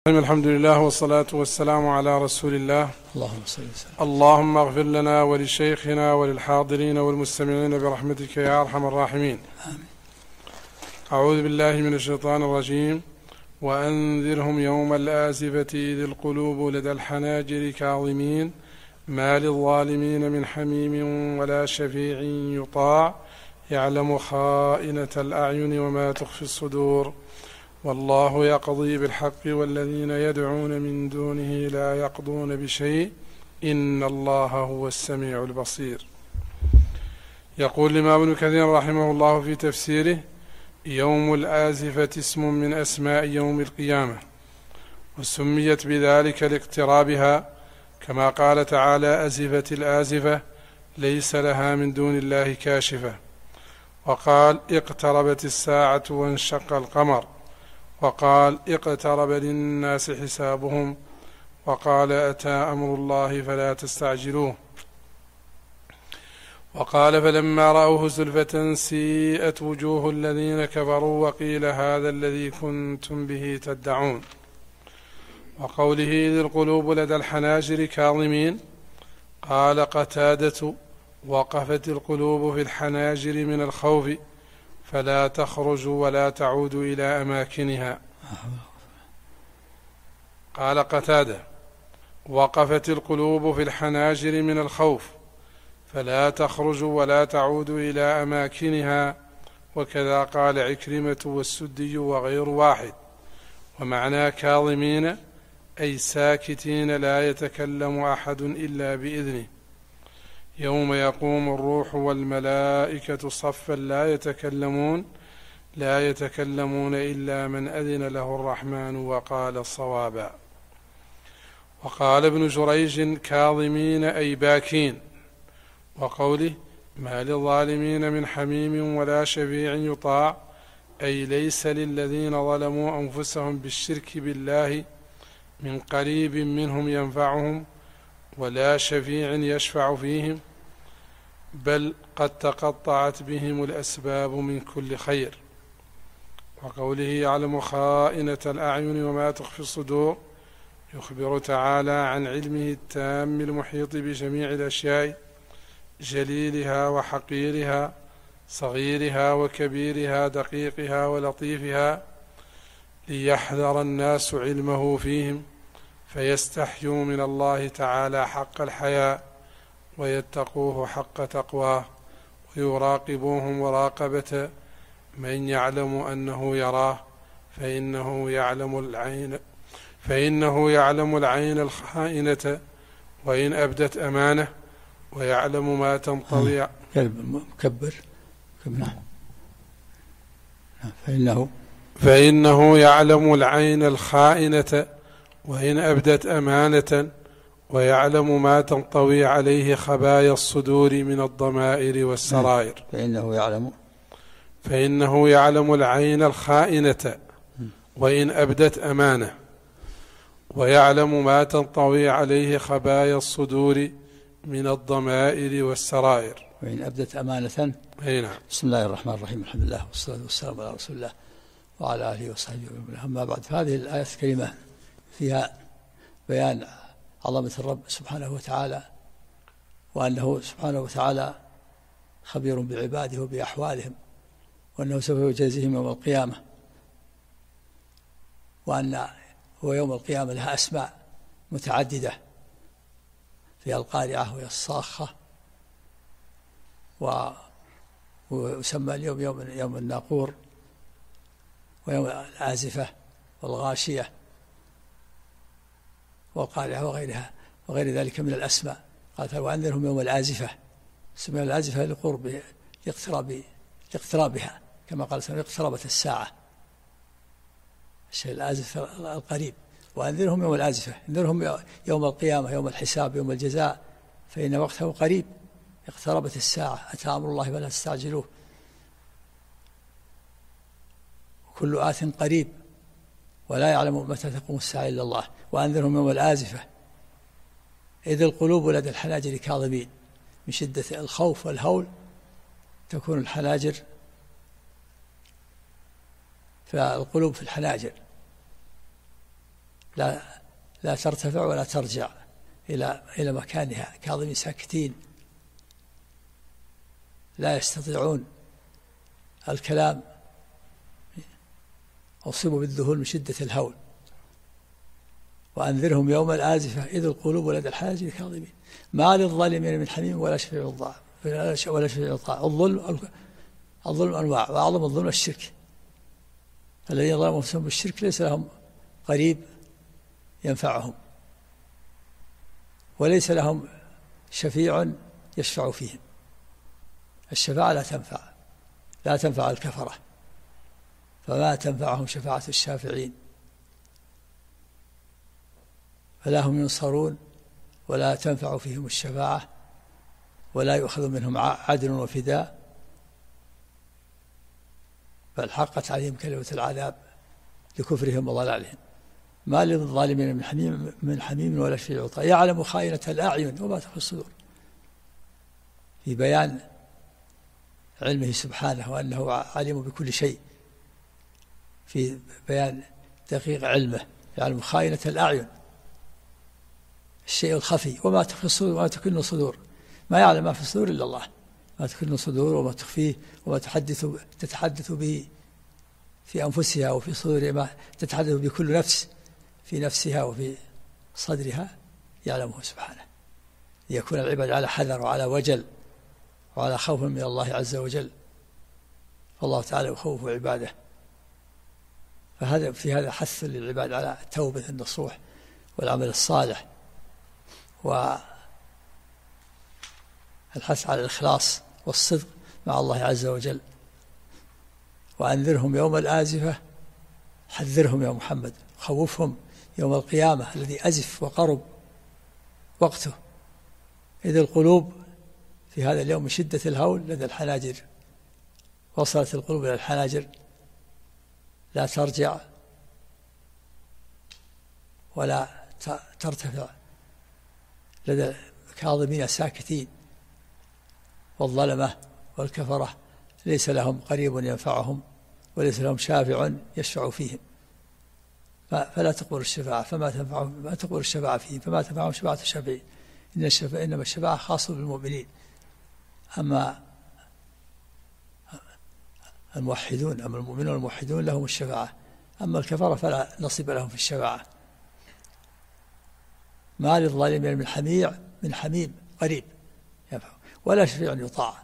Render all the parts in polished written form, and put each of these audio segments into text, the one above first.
الحمد لله والصلاة والسلام على رسول الله. اللهم اغفر لنا ولشيخنا وللحاضرين والمستمعين برحمتك يا أرحم الراحمين. آمين. أعوذ بالله من الشيطان الرجيم. وأنذرهم يوم الآزفة إذ القلوب لدى الحناجر كاظمين ما للظالمين من حميم ولا شفيع يطاع يعلم خائنة الأعين وما تخفي الصدور والله يقضي بالحق والذين يدعون من دونه لا يقضون بشيء إن الله هو السميع البصير. يقول الإمام ابن كثير رحمه الله في تفسيره: يوم الآزفة اسم من أسماء يوم القيامة، وسميت بذلك لاقترابها، كما قال تعالى: أزفت الآزفة ليس لها من دون الله كاشفة. وقال: اقتربت الساعة وانشق القمر. وقال: اقترب للناس حسابهم. وقال: أتى أمر الله فلا تستعجلوه. وقال: فلما رأوه زلفة سيئت وجوه الذين كفروا وقيل هذا الذي كنتم به تدعون. وقوله: إذ القلوب لدى الحناجر كاظمين، قال قتادة: وقفت القلوب في الحناجر من الخوف فلا تخرج ولا تعود إلى أماكنها. قال قتادة: وقفت القلوب في الحناجر من الخوف فلا تخرج ولا تعود إلى أماكنها. وكذا قال عكرمة والسدي وغير واحد. ومعنى كاظمين أي ساكتين لا يتكلم أحد إلا بإذنه، يوم يقوم الروح والملائكة صفا لا يتكلمون إلا من أذن له الرحمن وقال صوابا. وقال ابن جريج: كاظمين أي باكين. وقوله: ما للظالمين من حميم ولا شفيع يطاع، أي ليس للذين ظلموا أنفسهم بالشرك بالله من قريب منهم ينفعهم ولا شفيع يشفع فيهم، بل قد تقطعت بهم الأسباب من كل خير. وقوله: يعلم خائنة الأعين وما تخفي الصدور، يخبر تعالى عن علمه التام المحيط بجميع الأشياء، جليلها وحقيرها، صغيرها وكبيرها، دقيقها ولطيفها، ليحذر الناس علمه فيهم فيستحيوا من الله تعالى حق الحياء ويتقوه حق تقواه ويراقبوه مراقبة من يعلم أنه يراه، فإنه يعلم العين الخائنة وإن أبدت أمانة، ويعلم ما تنطوي مكبر. فإنه يعلم العين الخائنة وإن أبدت أمانة، ويعلم ما تنطوي عليه خبايا الصدور من الضمائر والسرائر. فإنه يعلم العين الخائنة وإن أبدت أمانة، ويعلم ما تنطوي عليه خبايا الصدور من الضمائر والسرائر. وإن أبدت أمانة. نعم. بسم الله الرحمن الرحيم. الحمد لله والصلاة والسلام على رسول الله وعلى آله وصحبه وسلم. أما بعد، فهذه الآية الكريمة فيها بيان عظمة الرب سبحانه وتعالى، وأنه سبحانه وتعالى خبير بعباده وبأحوالهم، وأنه سوف يجازيهم يوم القيامة، وأن هو يوم القيامة لها أسماء متعددة، فيها القارعة وهي الصاخة، ويسمى اليوم يوم الناقور، ويوم الآزفة والغاشية والقارعة وغير ذلك من الأسماء. قال: وأنذرهم يوم الآزفة. سمي الآزفة لقرب لاقترابها، كما قال: اقتربت الساعة، الشيء الآزف القريب. وأنذرهم يوم الآزفة، انذرهم يوم القيامة، يوم الحساب، يوم الجزاء، فإن وقته قريب. اقتربت الساعة، أتى أمر الله فلا تستعجلوه، كل آت قريب، ولا يعلم متى تقوم الساعة إلا الله. وأنذرهم يوم الآزفة إذ القلوب لدى الحناجر كاظمين، من شدة الخوف والهول تكون الحناجر، فالقلوب في الحناجر، لا ترتفع ولا ترجع إلى مكانها، كاظمين ساكتين لا يستطيعون الكلام، أصيبوا بالذهول من شدة الهول. وأنذرهم يوم الآزفة إذ القلوب لدى الحناجر كاظمين ما للظالمين من حميم ولا شفيع يطاع. الظلم أنواع، وأعظم الظلم الشرك. الذين ظلموا أنفسهم بالشرك ليس لهم قريب ينفعهم، وليس لهم شفيع يشفع فيهم. الشفاعة لا تنفع الكفرة، فما تنفعهم شفاعة الشافعين، فلا هم ينصرون ولا تنفع فيهم الشفاعة، ولا يؤخذ منهم عدل وفداء، بل حقت عليهم كلمة العذاب لكفرهم وضلالهم. ما للظالمين من حميم ولا شفيع يطاع يعلم خائنة الأعين وما تخفي الصدور، في بيان علمه سبحانه وأنه عليم بكل شيء، في بيان دقيق علمه، يعلم خائنة الأعين، الشيء الخفي، وما تخفي الصدور وما تكن الصدور. ما يعلم ما في الصدور إلا الله، ما تكن الصدور وما تخفيه وما تتحدث به في أنفسها وفي صدورها، ما تتحدث بكل نفس في نفسها وفي صدرها يعلمه سبحانه، ليكون العباد على حذر وعلى وجل وعلى خوف من الله عز وجل، فالله تعالى يخوف عباده. في هذا حث للعباد على التوبة النصوح والعمل الصالح، والحث على الإخلاص والصدق مع الله عز وجل. وأنذرهم يوم الآزفة، حذرهم يا محمد، خوفهم يوم القيامة الذي أزف وقرب وقته، إذ القلوب في هذا اليوم شدة الهول لدى الحناجر، وصلت القلوب إلى الحناجر لا ترجع ولا ترتفع، لدى كاظمين ساكتين. والظلمة والكفرة ليس لهم قريب ينفعهم وليس لهم شافع يشفع فيهم، فلا تقبل الشفاعة، ما تقبل الشفاعة فيهم، فما تنفعهم شفاعة الشافعين. إنما الشفاعة خاصة بالمؤمنين. أما المؤمنون الموحدون لهم الشفاعة، أما الكفرة فلا نصيب لهم في الشفاعة. ما للظالمين من حميم قريب ينفع ولا شفيع يطاع.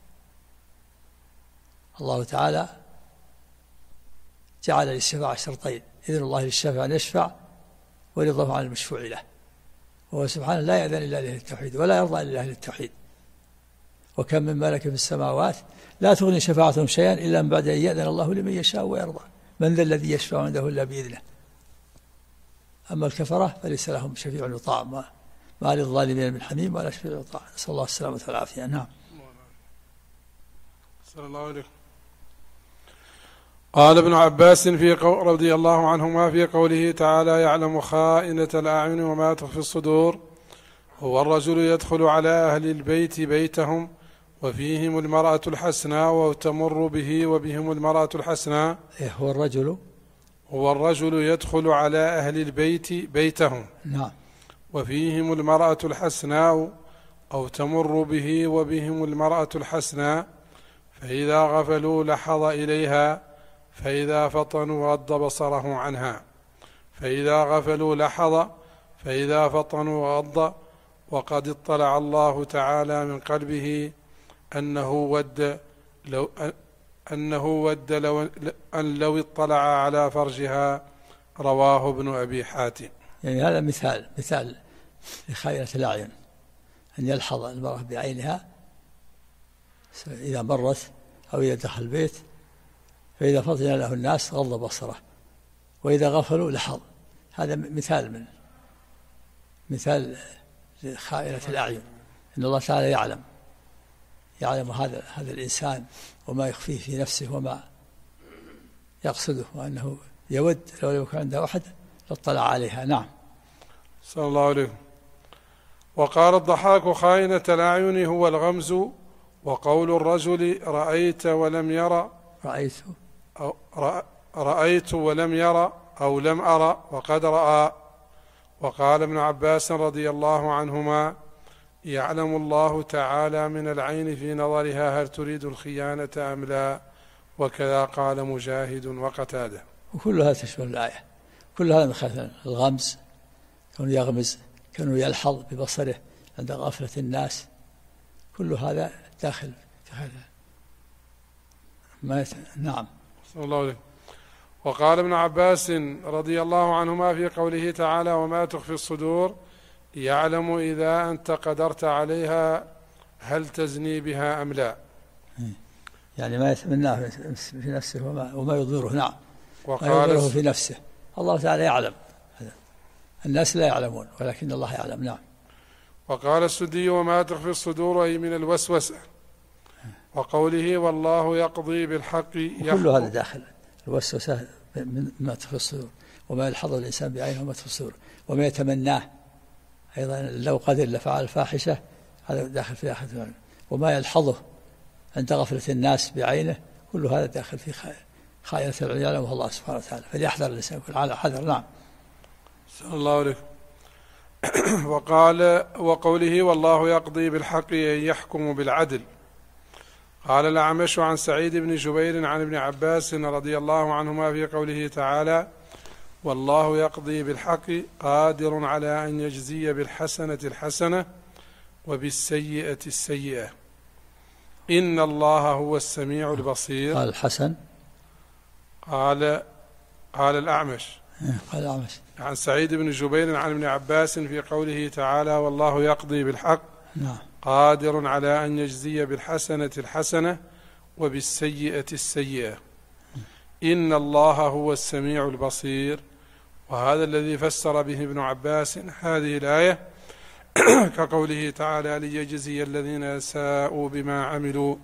الله تعالى جعل للشفاعة شرطين: إذن الله للشافع أن يشفع، ورضاه عن المشفوع له. وهو سبحانه لا يأذن إلا لأهل التوحيد ولا يرضى إلا لأهل التوحيد. وكم من ملك في السماوات لا تغني شفاعتهم شيئا إلا من بعد أن يأذن الله لمن يشاء ويرضى. من ذا الذي يشفع عنده إلا بإذنه. أما الكفرة فليس لهم شفيع يطاع، ما للظالمين من حميم ولا شفيع يطاع. نسأل الله السلامة والعافية. نعم. صلى الله عليه. قال ابن عباس رضي الله عنهما في قوله تعالى: يعلم خائنة الأعين وما تخفي الصدور: هو الرجل يدخل على أهل البيت بيتهم وفيهم المرأة الحسناء وتمر به وبهم المرأة الحسناء. هو الرجل يدخل على أهل البيت بيتهم، نعم، وفيهم المرأة الحسناء أو تمر به وبهم المرأة الحسناء، فإذا غفلوا لحظ إليها، فإذا فطنوا غض بصره عنها، فإذا غفلوا لحظ، فإذا فطنوا غض. وقد اطلع الله تعالى من قلبه أنه ود لو اطلع على فرجها. رواه ابن أبي حاتم. يعني هذا مثال لخائنة الأعين، أن يلحظ المرأة بعينها إذا مرت أو إذا دخل البيت، فإذا فطن له الناس غض بصره، وإذا غفلوا لحظ. هذا مثال لخائنة الأعين، إن الله تعالى يعلم هذا الإنسان وما يخفيه في نفسه وما يقصده، وأنه يود لو لم يكن عنده أحد لاطلع عليها. نعم. صلى الله عليه. وقال الضحاك: خائنة الأعين هو الغمز. وقول الرجل رأيت ولم يرى، رأيت ولم يرى أو لم أرى وقد رأى، وقال ابن عباس رضي الله عنهما: يعلم الله تعالى من العين في نظرها هل تريد الخيانة أم لا، وكذا قال مجاهد وقتاده. وكلها تشمل الآية، كل هذا مثل الغمز، كانوا يغمز، كانوا يلحظ ببصره عند غفلة الناس، كل هذا داخل في هذا. نعم. صلى الله عليه. وقال ابن عباس رضي الله عنهما في قوله تعالى: وما تخفي الصدور، يعلم إذا أنت قدرت عليها هل تزني بها أم لا. يعني ما يتمناه في نفسه وما يضره. نعم. وقال ما يضره في نفسه الله تعالى يعلم، الناس لا يعلمون ولكن الله يعلم. نعم. وقال السدي: وما تخفي الصدور أي من الوسوسة. وقوله: والله يقضي بالحق، كل هذا داخل الوسوسة ما تخفي الصدور، وما يلحظه الإنسان بعينه وما تخفي الصدور، وما يتمناه أيضا لو قدر لفعل الفاحشة، هذا داخل في أحد، وما يلحظه عند غفلة الناس بعينه، كل هذا داخل في خائنة العيال يعلمه الله سبحانه وتعالى، فليحذر الإنسان يكون على حذر. نعم. صلى الله عليه. وقوله: والله يقضي بالحق أي يحكم بالعدل. قال الأعمش عن سعيد بن جبير عن ابن عباس رضي الله عنهما في قوله تعالى: والله يقضي بالحق قادر على أن يجزي بالحسنة الحسنة وبالسيئة السيئة، إن الله هو السميع البصير. قال الحسن. قال الأعمش عن سعيد بن جبير عن ابن عباس في قوله تعالى: والله يقضي بالحق قادر على أن يجزي بالحسنة الحسنة وبالسيئة السيئة، إن الله هو السميع البصير. وهذا الذي فسر به ابن عباس هذه الآية كقوله تعالى: ليجزي الذين أساءوا بما عملوا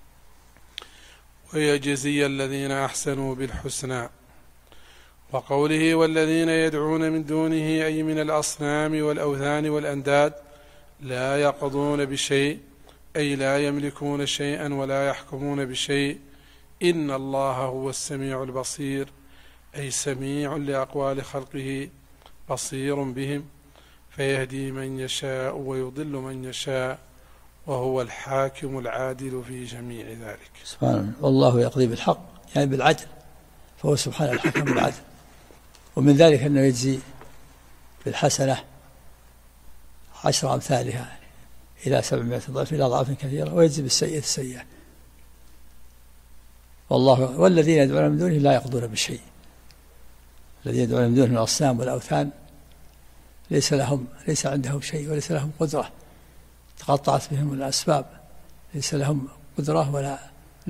ويجزي الذين أحسنوا بالحسنى. وقوله: والذين يدعون من دونه أي من الأصنام والأوثان والأنداد لا يقضون بشيء أي لا يملكون شيئا ولا يحكمون بشيء، إن الله هو السميع البصير أي سميع لأقوال خلقه بصير بهم، فيهدي من يشاء ويضل من يشاء، وهو الحاكم العادل في جميع ذلك. سبحانه. والله يقضي بالحق يعني بالعدل، فهو سبحانه الحكم بالعدل. ومن ذلك أنه يجزي بالحسنة 10 أمثالها إلى 700 ضعف إلى أضعاف كثيرة، ويجزي بالسيئة السيئة. والذين يدعون من دونه لا يقضون بشيء، الذين يدعون من دونه من الأصنام والأوثان ليس عندهم شيء وليس لهم قدرة، تقطعت بهم الأسباب، ليس لهم قدرة ولا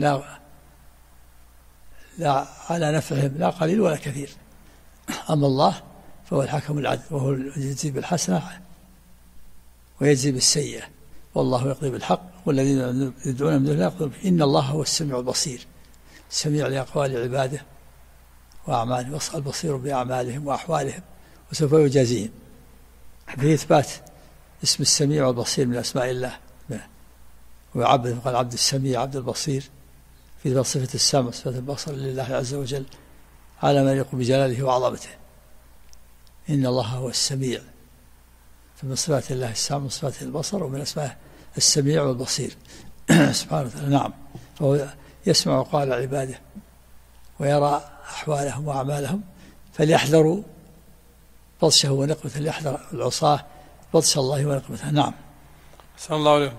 لا على نفعهم لا قليل ولا كثير. أما الله فهو الحكم العدل، وهو يجزي بالحسنة ويجزي بالسيئة. والله يقضي بالحق والذين يدعون من دونه لا يقضون به، إن الله هو السميع البصير، السميع لأقوال عباده وأعمالهم، البصير بأعمالهم وأحوالهم، وسوف يجازيهم. في إثبات اسم السميع والبصير من أسماء الله، ويعبد قال عبد السميع عبد البصير، في صفة السمع صفة البصر لله عز وجل على ما يليق بجلاله وعظمته. إن الله هو السميع، فمن صفات الله السمع، من صفات البصر، ومن أسماء السميع والبصير سبحانه وتعالى. نعم. فهو يسمع قال عباده ويرى أحوالهم وأعمالهم، فليحذروا بطشه ونقمته، ليحذر العصاة بطش الله ونقمته. نعم. صلى الله عليه.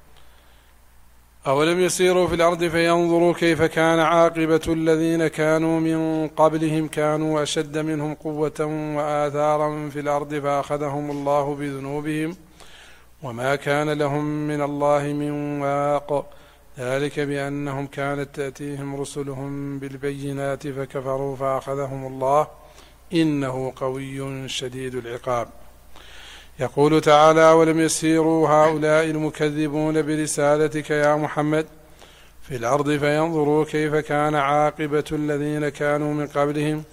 أولم يسيروا في الأرض فينظروا كيف كان عاقبة الذين كانوا من قبلهم، كانوا أشد منهم قوة وآثارا في الأرض فأخذهم الله بذنوبهم وما كان لهم من الله من واق، ذلك بأنهم كانت تأتيهم رسلهم بالبينات فكفروا فأخذهم الله إنه قوي شديد العقاب. يقول تعالى: ولم يسيروا هؤلاء المكذبون برسالتك يا محمد في الأرض فينظروا كيف كان عاقبة الذين كانوا من قبلهم.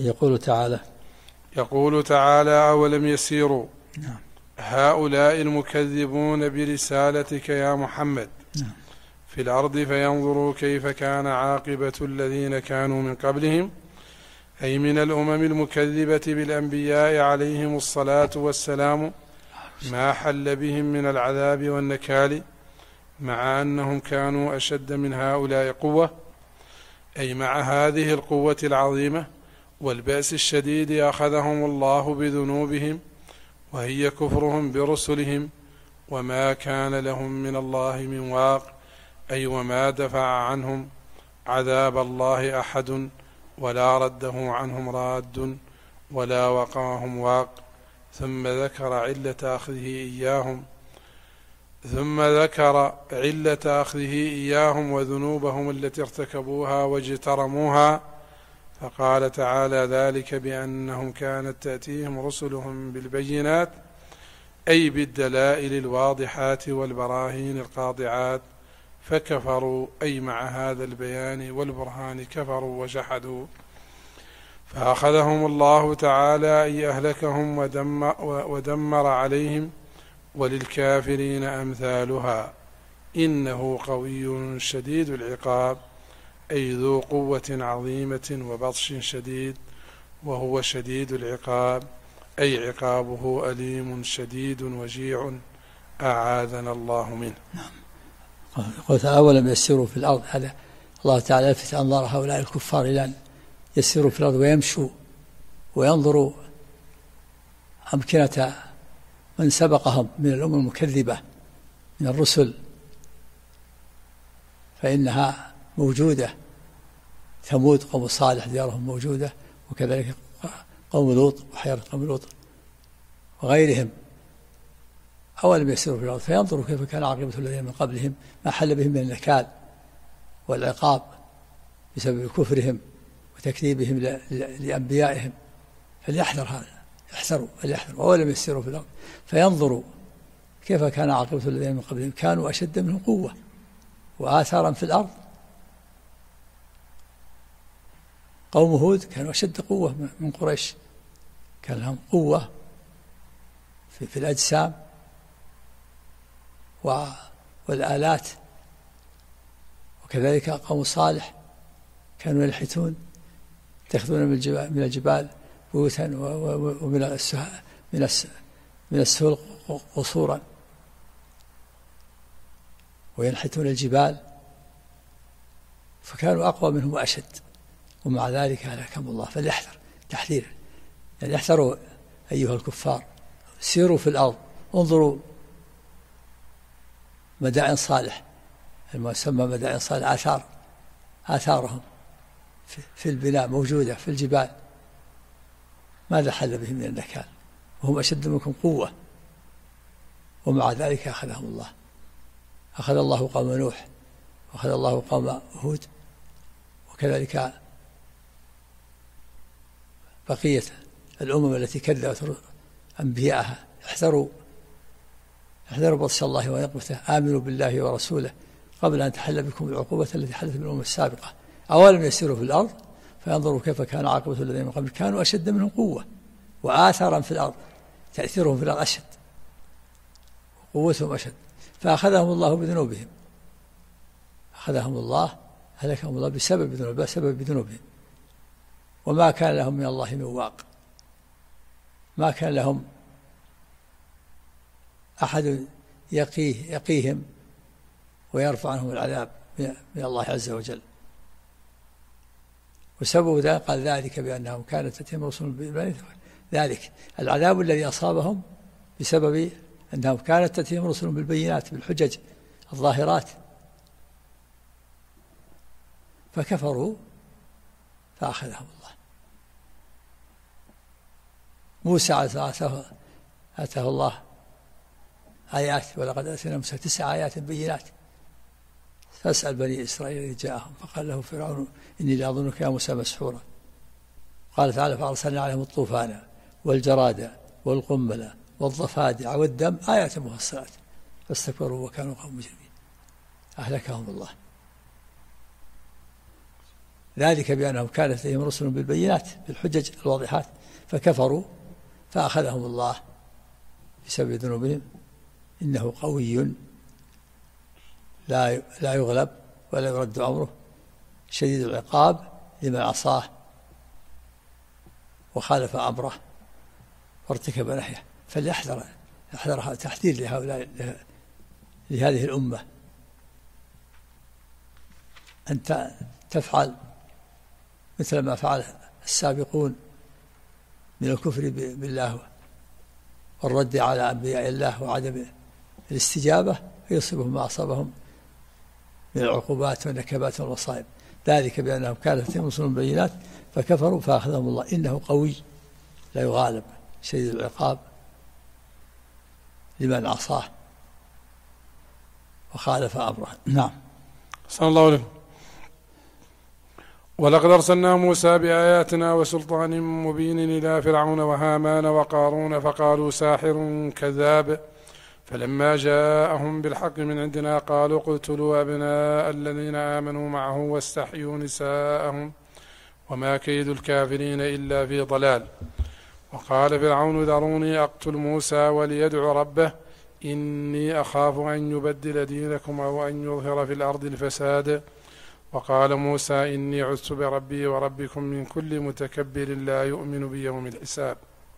يقول تعالى: ولم يسيروا هؤلاء المكذبون برسالتك يا محمد في الأرض فينظروا كيف كان عاقبة الذين كانوا من قبلهم، أي من الأمم المكذبة بالأنبياء عليهم الصلاة والسلام ما حل بهم من العذاب والنكال، مع أنهم كانوا أشد من هؤلاء قوة، أي مع هذه القوة العظيمة والبأس الشديد أخذهم الله بذنوبهم، وهي كفرهم برسلهم، وما كان لهم من الله من واق، أي وما دفع عنهم عذاب الله أحد، ولا رده عنهم راد، ولا وقاهم واق. ثم ذكر علة أخذه إياهم وذنوبهم التي ارتكبوها واجترموها، فقال تعالى: ذلك بأنهم كانت تأتيهم رسلهم بالبينات، أي بالدلائل الواضحات والبراهين القاطعات، فكفروا، أي مع هذا البيان والبرهان كفروا وجحدوا، فأخذهم الله تعالى، أي أهلكهم ودمر عليهم. وللكافرين أمثالها: إنه قوي شديد العقاب، أي ذو قوة عظيمة وبطش شديد، وهو شديد العقاب، أي عقابه أليم شديد وجيع، أعاذنا الله منه. قلت أولم يسيروا في الأرض، هذا الله تعالى يلفت أنظار هؤلاء الكفار إلى أن يسيروا في الأرض ويمشوا وينظروا أمكنة من سبقهم من الأمم المكذبة من الرسل، فإنها موجودة، ثمود قوم صالح ديارهم موجودة، وكذلك قوم لوط وحيرة قوم لوط وغيرهم. أولم يسيروا في الأرض فينظروا كيف كان عاقبة الذين من قبلهم ما حل بهم من النكال والعقاب بسبب كفرهم وتكذيبهم لأنبيائهم. فليحذر هذا، احذروا. أولم يسيروا في الأرض فينظروا كيف كان عاقبة الذين من قبلهم كانوا أشد منهم قوة وآثارا في الأرض. قوم هود كانوا أشد قوة من قريش، كان لهم قوة في الأجسام والآلات. وكذلك قوم صالح كانوا ينحتون، يتخذون من الجبال بيوتا ومن السهول قصورا، وينحتون الجبال، فكانوا أقوى منهم وأشد، ومع ذلك هلكهم الله. فليحذر تحذير، يعني احذروا أيها الكفار، سيروا في الأرض، انظروا مدائن صالح، المسمى مدائن صالح آثارهم في البناء موجودة في الجبال، ماذا حل بهم من النكال وهم أشد منكم قوة، ومع ذلك أخذهم الله. أخذ الله قوم نوح، وأخذ الله قوم هود، وكذلك بقية الأمم التي كذبت أنبياءها. احذروا بطش الله ونقمته، آمنوا بالله ورسوله قبل أن تحل بكم العقوبة التي حلت بالأمم السابقة. أولم يسيروا في الأرض فينظروا كيف كان عاقبة الذين من قبل كانوا أشد منهم قوة وآثارا في الأرض، تأثيرهم في الأرض أشد وقوتهم أشد، فأخذهم الله بذنوبهم، أخذهم الله، هلكهم الله بسبب ذنوبهم، وما كان لهم من الله من واق، ما كان لهم أحد يقيهم ويرفع عنهم العذاب من الله عز وجل. وسبب ذلك قال: ذلك بأنهم كانت تأتيهم رسل بالبينات. ذلك العذاب الذي أصابهم بسبب أنهم كانت تأتيهم رسل بالبينات، بالحجج الظاهرات، فكفروا فأخذهم الله. موسى آتاه الله آيات، ولقد آتينا موسى 9 آيات بينات، فاسأل بني إسرائيل إذ جاءهم فقال له فرعون إني لأظنك يا موسى مسحورا. قال تعالى: فأرسلنا عليهم الطوفان والجراد والقمل والضفادع والدم آيات مفصلات فاستكبروا وكانوا قوم مجرمين، أهلكهم الله. ذلك بأنهم كانت تأتيهم رسل بالبينات، بالحجج الواضحات، فكفروا فأخذهم الله بسبب ذنوبهم، إنه قوي لا يغلب ولا يرد أمره، شديد العقاب لمن عصاه وخالف أمره وارتكب نهيه، فليحذر تحذير لهؤلاء لهذه الأمة أن تفعل مثل ما فعل السابقون من الكفر بالله والرد على أنبياء الله وعدم الاستجابة، فيصيبهم ما أصابهم من العقوبات والنكبات والمصائب، ذلك بأنهم كانت فيهم رسل بينات فكفروا فأخذهم الله إنه قوي لا يغالب شديد العقاب لمن عصاه وخالف أمره. نعم. صلى الله عليه. ولقد أرسلنا موسى بآياتنا وسلطان مبين إلى فرعون وهامان وقارون فقالوا ساحر كذاب، فلما جاءهم بالحق من عندنا قالوا اقتلوا أبناء الذين آمنوا معه واستحيوا نساءهم وما كيد الكافرين إلا في ضلال. وقال فرعون ذروني أقتل موسى وليدع ربه إني أخاف أن يبدل دينكم أو أن يظهر في الأرض الفساد. وقال موسى إني عذت بربي وربكم من كل متكبر لا يؤمن بيوم الحساب.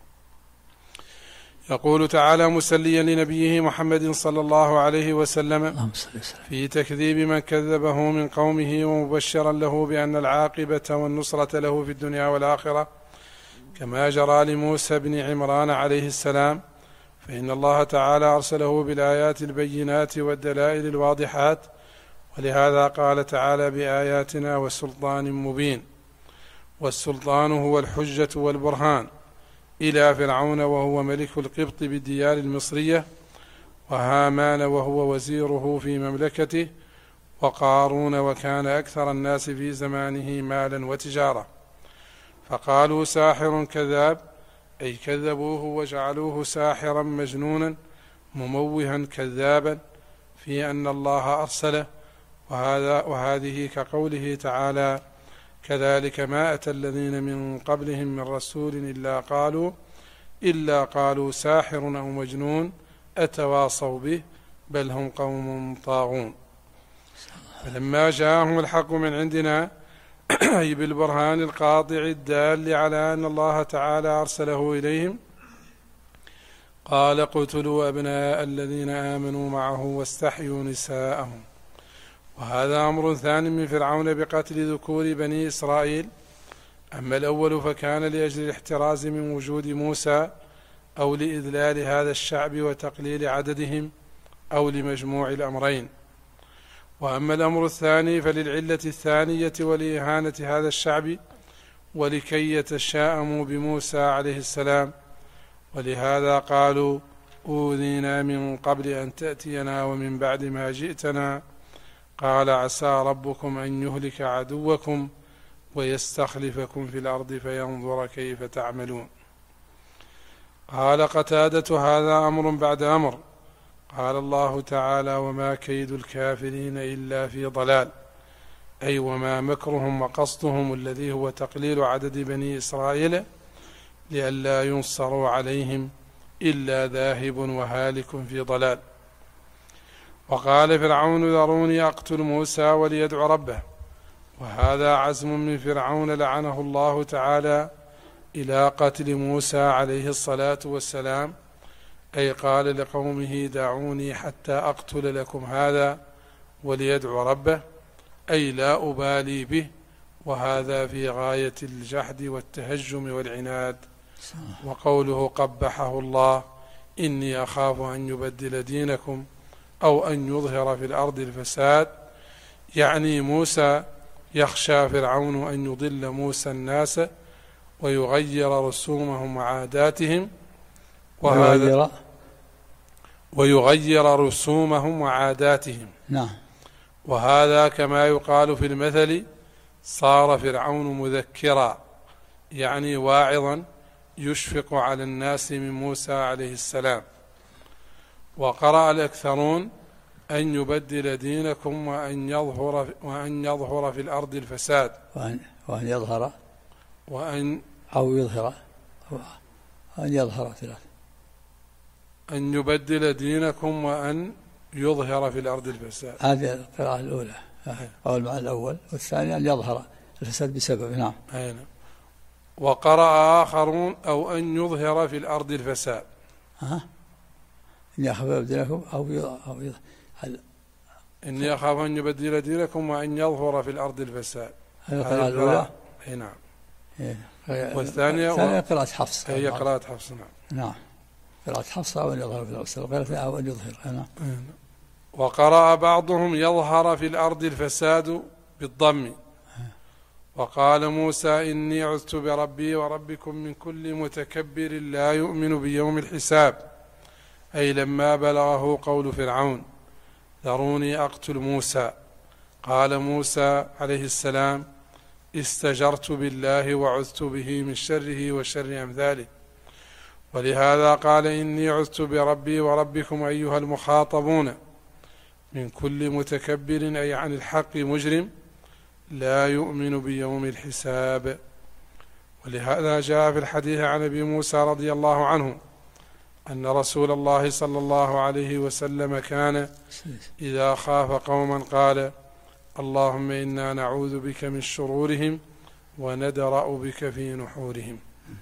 يقول تعالى مسليا لنبيه محمد صلى الله عليه وسلم في تكذيب من كذبه من قومه ومبشرا له بأن العاقبة والنصرة له في الدنيا والآخرة كما جرى لموسى بن عمران عليه السلام، فإن الله تعالى أرسله بالآيات البينات والدلائل الواضحات، ولهذا قال تعالى بآياتنا والسلطان مبين. والسلطان هو الحجة والبرهان إلى فرعون وهو ملك القبط بالديار المصرية، وهامان وهو وزيره في مملكته، وقارون وكان أكثر الناس في زمانه مالا وتجارة. فقالوا ساحر كذاب، أي كذبوه وجعلوه ساحرا مجنونا مموها كذابا في أن الله أرسله، وهذه كقوله تعالى كذلك ما أتى الذين من قبلهم من رسول إلا قالوا ساحر أو مجنون أتواصوا به بل هم قوم طاغون. فلما جاءهم الحق من عندنا أي بالبرهان القاطع الدال على أن الله تعالى أرسله إليهم قال اقتلوا أبناء الذين آمنوا معه واستحيوا نساءهم. وهذا أمر ثاني من فرعون بقتل ذكور بني إسرائيل. أما الأول فكان لأجل الاحتراز من وجود موسى أو لإذلال هذا الشعب وتقليل عددهم أو لمجموع الأمرين. وأما الأمر الثاني فللعلة الثانية ولإهانة هذا الشعب ولكي يتشاءموا بموسى عليه السلام، ولهذا قالوا أوذينا من قبل أن تأتينا ومن بعد ما جئتنا، قال عسى ربكم أن يهلك عدوكم ويستخلفكم في الأرض فينظر كيف تعملون. قال قتادة هذا أمر بعد أمر. قال الله تعالى وما كيد الكافرين إلا في ضلال، أي وما مكرهم وقصدهم الذي هو تقليل عدد بني إسرائيل لئلا ينصروا عليهم إلا ذاهب وهالك في ضلال. وقال فرعون ذروني أقتل موسى وليدع ربه، وهذا عزم من فرعون لعنه الله تعالى إلى قتل موسى عليه الصلاة والسلام، أي قال لقومه دعوني حتى أقتل لكم هذا وليدع ربه، أي لا أبالي به، وهذا في غاية الجحد والتهجم والعناد. وقوله قبحه الله إني أخاف أن يبدل دينكم أو أن يظهر في الأرض الفساد، يعني موسى يخشى فرعون أن يضل موسى الناس ويغير رسومهم وعاداتهم، ويغير رسومهم وعاداتهم. نعم. وهذا كما يقال في المثل صار فرعون مذكرا، يعني واعظا يشفق على الناس من موسى عليه السلام. وقرأ الأكثرون أن يبدل دينكم وأن يظهر في الأرض الفساد، وأن يظهر أو يظهر أن يظهر في الأرض، أن يبدل دينكم وأن يظهر في الأرض الفساد. هذه القراءة الأولى أو المعنى الأول، والثاني أن يظهر الفساد بسبب. نعم. وقرأ آخرون أو أن يظهر في الأرض الفساد. إني أخاف أن يبدلكم إني أخاف أن يبدل دينكم وأن يظهر في الأرض الفساد. هذه القراءة الأولى. نعم. والثانية قراءة حفص. هي قراءة حفص. نعم. قراءة حفص أو أن يظهر في الأرض، وقراءة أو أن يظهر. نعم. وقرأ بعضهم يظهر في الأرض الفساد بالضم. وقال موسى إني عذت بربي وربكم من كل متكبر لا يؤمن بيوم الحساب، أي لما بلغه قول فرعون ذروني أقتل موسى. قال موسى عليه السلام استجرت بالله وعذت به من شره وشر أمثاله. ولهذا قال إني عذت بربي وربكم أيها المخاطبون من كل متكبر، أي عن الحق مجرم لا يؤمن بيوم الحساب. ولهذا جاء في الحديث عن أبي موسى رضي الله عنه أن رسول الله صلى الله عليه وسلم كان إذا خاف قوما قال اللهم إنا نعوذ بك من شرورهم وندرأ بك في نحورهم.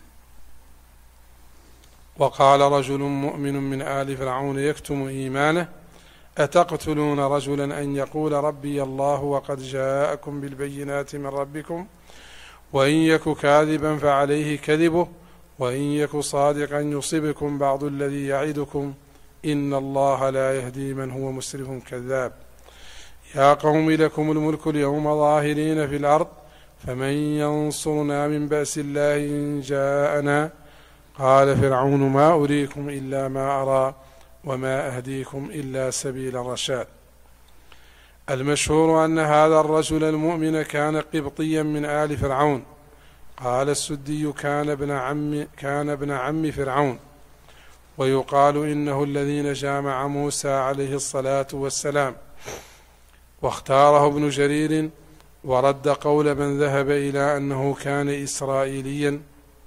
وقال رجل مؤمن من آل فرعون يكتم إيمانه أتقتلون رجلا أن يقول ربي الله وقد جاءكم بالبينات من ربكم وإن يك كاذبا فعليه كذبه وإن يك صادقا يصبكم بعض الذي يعدكم إن الله لا يهدي من هو مسرف كذاب. يا قوم لكم الملك اليوم ظاهرين في الأرض فمن ينصرنا من بأس الله إن جاءنا. قال فرعون ما أريكم إلا ما أرى وما أهديكم إلا سبيل الرشاد. المشهور أن هذا الرجل المؤمن كان قبطيا من آل فرعون. قال السدي كان ابن عم فرعون، ويقال إنه الذي نجا مع موسى عليه الصلاة والسلام. واختاره ابن جرير ورد قول من ذهب إلى أنه كان إسرائيليا،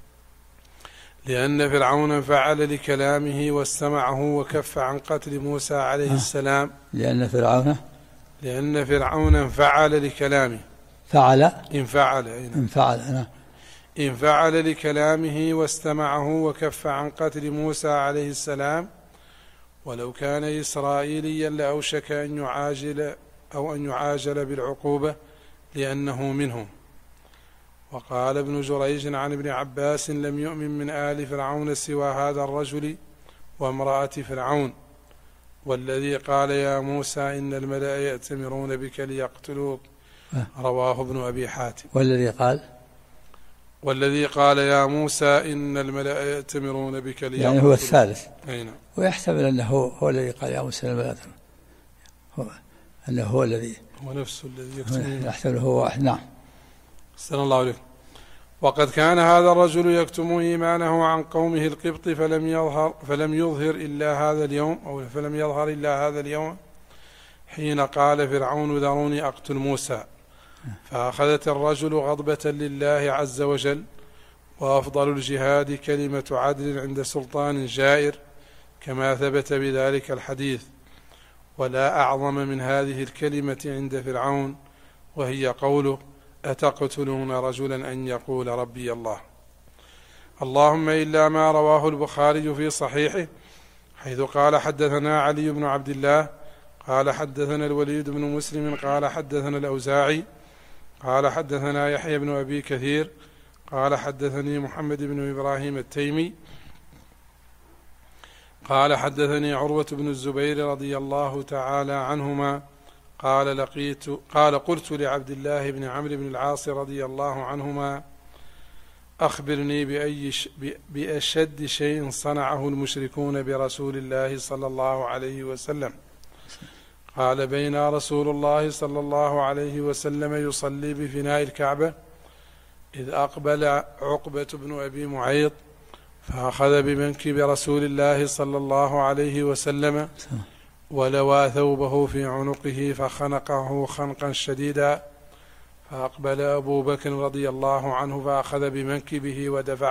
لأن فرعون فعل لكلامه واستمعه وكف عن قتل موسى عليه السلام. لأن فرعون انفعل لكلامه. انفعل لكلامه واستمعه وكف عن قتل موسى عليه السلام. ولو كان إسرائيليا لأوشك أن يعاجل بالعقوبة لأنه منهم. وقال ابن جريج عن ابن عباس لم يؤمن من آل فرعون سوى هذا الرجل وامرأة فرعون، والذي قال يا موسى إن الملأ يأتمرون بك ليقتلوك رواه ابن أبي حاتم. والذي قال يا موسى إن الملأ يأتمرون بك ليقتلوك يعني هو الثالث. نعم. ويحتمل أنه هو الذي قال يا موسى الملأ أنه هو الذي هو نفسه الذي يكتم. يحتمل هو واحد. نعم. صلى الله عليه. وقد كان هذا الرجل يكتم إيمانه عن قومه القبط فلم يظهر إلا هذا اليوم حين قال فرعون ذروني أقتل موسى. فأخذت الرجل غضبة لله عز وجل. وأفضل الجهاد كلمة عدل عند سلطان جائر كما ثبت بذلك الحديث. ولا أعظم من هذه الكلمة عند فرعون، وهي قوله أتقتلون رجلا أن يقول ربي الله. اللهم إلا ما رواه البخاري في صحيحه حيث قال حدثنا علي بن عبد الله قال حدثنا الوليد بن مسلم قال حدثنا الأوزاعي قال حدثنا يحيى بن أبي كثير قال حدثني محمد بن إبراهيم التيمي قال حدثني عروة بن الزبير رضي الله تعالى عنهما قال قلت لعبد الله بن عمرو بن العاص رضي الله عنهما أخبرني بأشد شيء صنعه المشركون برسول الله صلى الله عليه وسلم. قال بين رسول الله صلى الله عليه وسلم يصلي بفناء الكعبة إذ أقبل عقبة بن أبي معيط فأخذ بمنكب رسول الله صلى الله عليه وسلم ولوى ثوبه في عنقه فخنقه خنقا شديدا. فأقبل أبو بكر رضي الله عنه فأخذ بمنكبه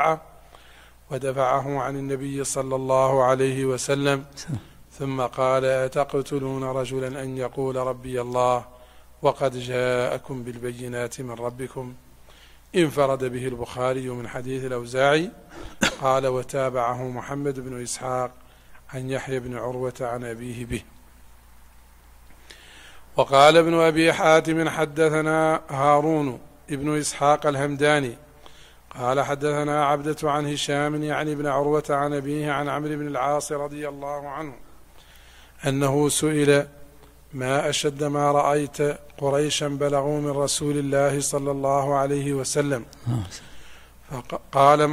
ودفعه عن النبي صلى الله عليه وسلم ثم قال أتقتلون رجلا أن يقول ربي الله وقد جاءكم بالبينات من ربكم انفرد به البخاري من حديث الأوزاعي. قال وتابعه محمد بن إسحاق عن يحيى بن عروة عن أبيه به. وقال ابن أبي حاتم حدثنا هارون ابن إسحاق الهمداني قال حدثنا عبدة عن هشام يعني ابن عروة عن أبيه عن عمرو بن العاص رضي الله عنه أنه سئل ما أشد ما رأيت قريشا بلغوا من رسول الله صلى الله عليه وسلم؟ فقال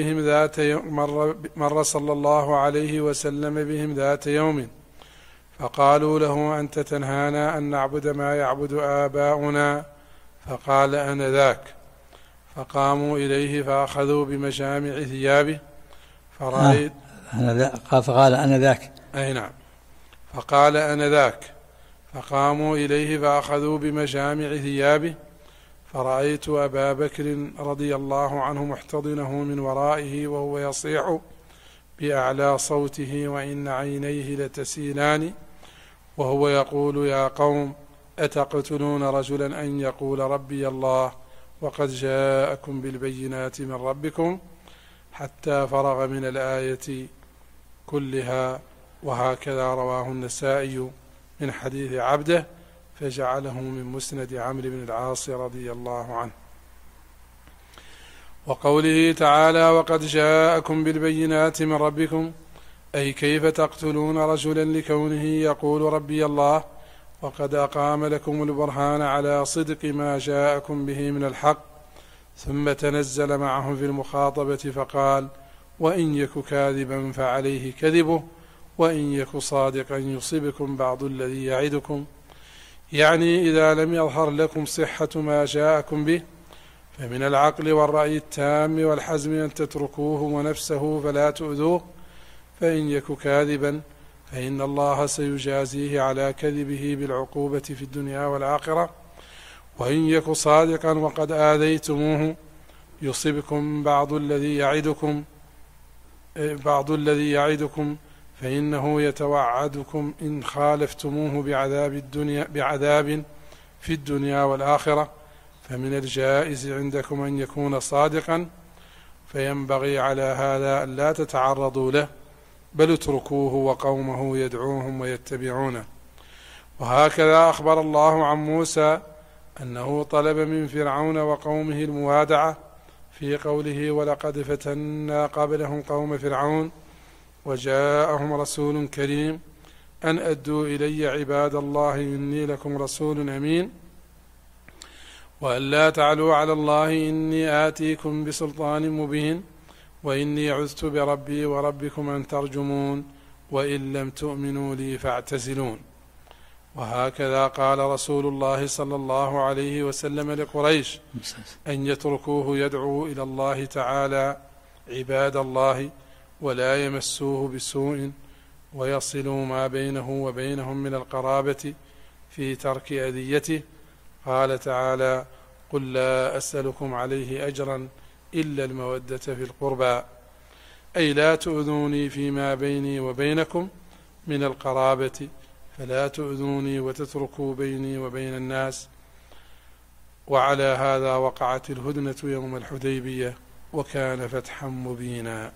مر صلى الله عليه وسلم بهم ذات يوم فقالوا له أنت تنهانا أن نعبد ما يعبد آباؤنا؟ فقال أنا ذاك. فقاموا إليه فأخذوا بمجامع ثيابه فرأيت فقال أنا ذاك. أي نعم. فقال أنا ذاك. فقاموا إليه فأخذوا بمجامع ثيابه فرأيت أبا بكر رضي الله عنه محتضنه من ورائه وهو يصيح بأعلى صوته وإن عينيه لتسيلان وهو يقول يا قوم أتقتلون رجلا أن يقول ربي الله وقد جاءكم بالبينات من ربكم حتى فرغ من الآية كلها. وهكذا رواه النسائي من حديث عبده فجعله من مسند عمرو بن العاص رضي الله عنه. وقوله تعالى وقد جاءكم بالبينات من ربكم أي كيف تقتلون رجلا لكونه يقول ربي الله وقد أقام لكم البرهان على صدق ما جاءكم به من الحق. ثم تنزل معهم في المخاطبة فقال وإن يك كاذبا فعليه كذبه وإن يك صادقا يصبكم بعض الذي يعدكم، يعني إذا لم يظهر لكم صحة ما جاءكم به فمن العقل والرأي التام والحزم أن تتركوه ونفسه فلا تؤذوه، فإن يك كاذبا فإن الله سيجازيه على كذبه بالعقوبة في الدنيا والآخرة، وإن يك صادقا وقد آذيتموه يصبكم بعض الذي يعدكم فإنه يتوعدكم إن خالفتموه بعذاب في الدنيا والآخرة، فمن الجائز عندكم أن يكون صادقا، فينبغي على هذا أن لا تتعرضوا له بل اتركوه وقومه يدعوهم ويتبعونه. وهكذا أخبر الله عن موسى أنه طلب من فرعون وقومه الموادعة في قوله ولقد فتنا قبلهم قوم فرعون وجاءهم رسول كريم أن أدوا إلي عباد الله إني لكم رسول أمين وأن لا تعلوا على الله إني آتيكم بسلطان مبين وإني عذت بربي وربكم أن ترجمون وإن لم تؤمنوا لي فاعتزلون. وهكذا قال رسول الله صلى الله عليه وسلم لقريش أن يتركوه يدعو إلى الله تعالى عباد الله ولا يمسوه بسوء ويصلوا ما بينه وبينهم من القرابة في ترك أذيته. قال تعالى قل لا أسألكم عليه أجرا إلا المودة في القربى، أي لا تؤذوني فيما بيني وبينكم من القرابة فلا تؤذوني وتتركوا بيني وبين الناس. وعلى هذا وقعت الهدنة يوم الحديبية وكان فتحا مبينا.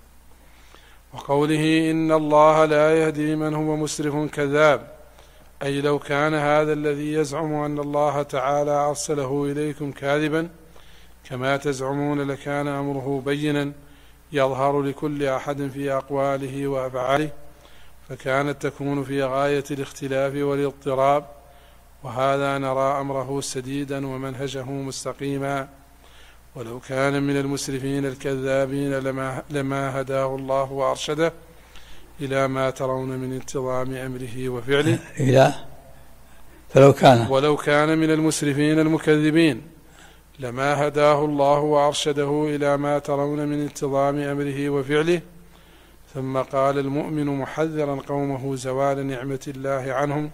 وقوله إن الله لا يهدي من هو مسرف كذاب، أي لو كان هذا الذي يزعم أن الله تعالى أرسله إليكم كاذبا كما تزعمون لكان أمره بينا يظهر لكل أحد في أقواله وأفعاله، فكانت تكون في غاية الاختلاف والاضطراب، وهذا نرى أمره سديدا ومنهجه مستقيما. ولو كان من المسرفين الكذابين لما هداه الله وأرشده إلى ما ترون من انتظام أمره وفعله ولو كان من المسرفين المكذبين لما هداه الله وأرشده إلى ما ترون من انتظام أمره وفعله. ثم قال المؤمن محذرا قومه زوال نعمة الله عنهم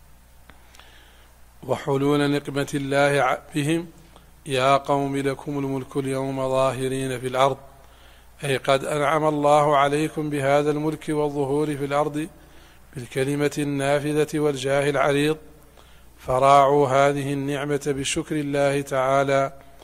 وحلول نقمة الله بهم يا قوم لكم الملك اليوم ظاهرين في الأرض، أي قد أنعم الله عليكم بهذا الملك والظهور في الأرض بالكلمة النافذة والجاه العريض، فراعوا هذه النعمة بشكر الله تعالى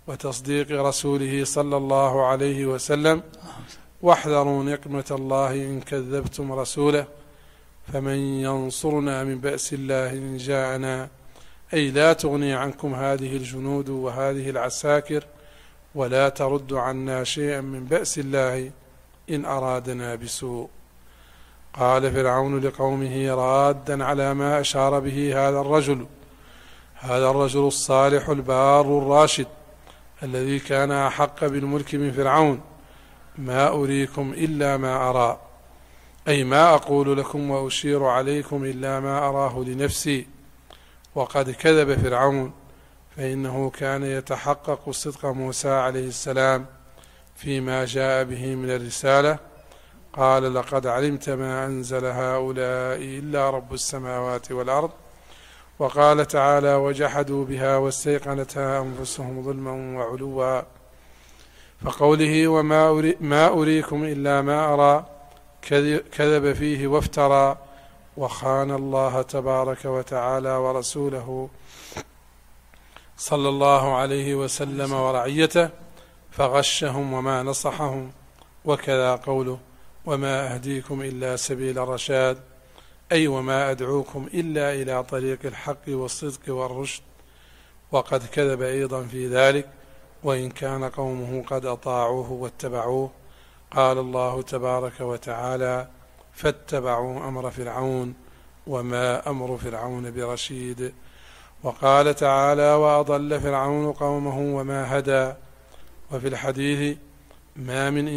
وتصديق رسوله صلى الله عليه وسلم، واحذروا نقمة الله إن كذبتم رسوله، فمن ينصرنا من بأس الله إن جاءنا، أي لا تغني عنكم هذه الجنود وهذه العساكر، ولا ترد عنا شيئا من بأس الله إن أرادنا بسوء. قال فرعون لقومه رادا على ما أشار به هذا الرجل الصالح البار الراشد الذي كان أحق بالملك من فرعون: ما أريكم إلا ما أرى، أي ما أقول لكم وأشير عليكم إلا ما أراه لنفسي. وقد كذب فرعون، فإنه كان يتحقق صدق موسى عليه السلام فيما جاء به من الرسالة. قال: لقد علمت ما أنزل هؤلاء إلا رب السماوات والأرض. وقال تعالى: وجحدوا بها واستيقنتها أنفسهم ظلما وعلوا. فقوله ما أريكم إلا ما أرى كذب فيه وافترى، وخان الله تبارك وتعالى ورسوله صلى الله عليه وسلم ورعيته، فغشهم وما نصحهم. وكذا قوله: وما أهديكم إلا سبيل الرشاد، أي وما أدعوكم إلا إلى طريق الحق والصدق والرشد. وقد كذب أيضا في ذلك، وإن كان قومه قد أطاعوه واتبعوه. قال الله تبارك وتعالى: فاتبعوا أمر فرعون وما أمر فرعون برشيد. وقال تعالى: وأضل فرعون قومه وما هدى. وفي الحديث: ما من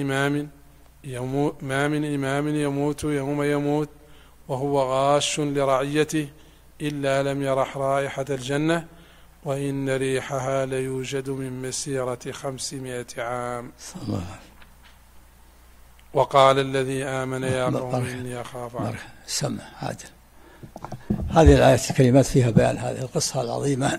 إمام يموت يوم يموت وهو غاش لرعيته إلا لم يرح رائحة الجنة، وإن ريحها ليوجد من مسيرة 500 عام. وقال الذي آمن: يا قوم إني أخاف عليكم. سمع عادل. هذه الآية الكريمات فيها بيان هذه القصة العظيمة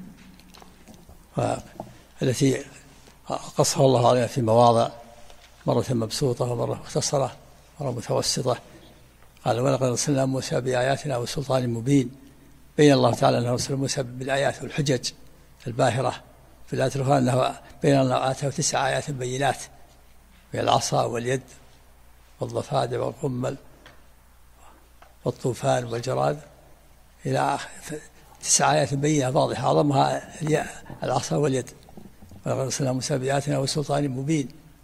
التي قصها الله عليها في مواضع، مرة مبسوطة ومرة مختصرة مرة متوسطة. قال: ولقد أرسلنا موسى بآياتنا وسلطان مبين. بين الله تعالى أنه أرسل موسى بالآيات والحجج الباهرة. في الآية الأخرى أنه بين أنه آتاه 9 آيات بينات، هي العصا واليد والضفادع والقمل والطوفان والجراد إلى 9 آيات بينة واضحة، أعظمها العصا واليد. ولقد أرسلنا موسى بآياتنا وسلطان مبين.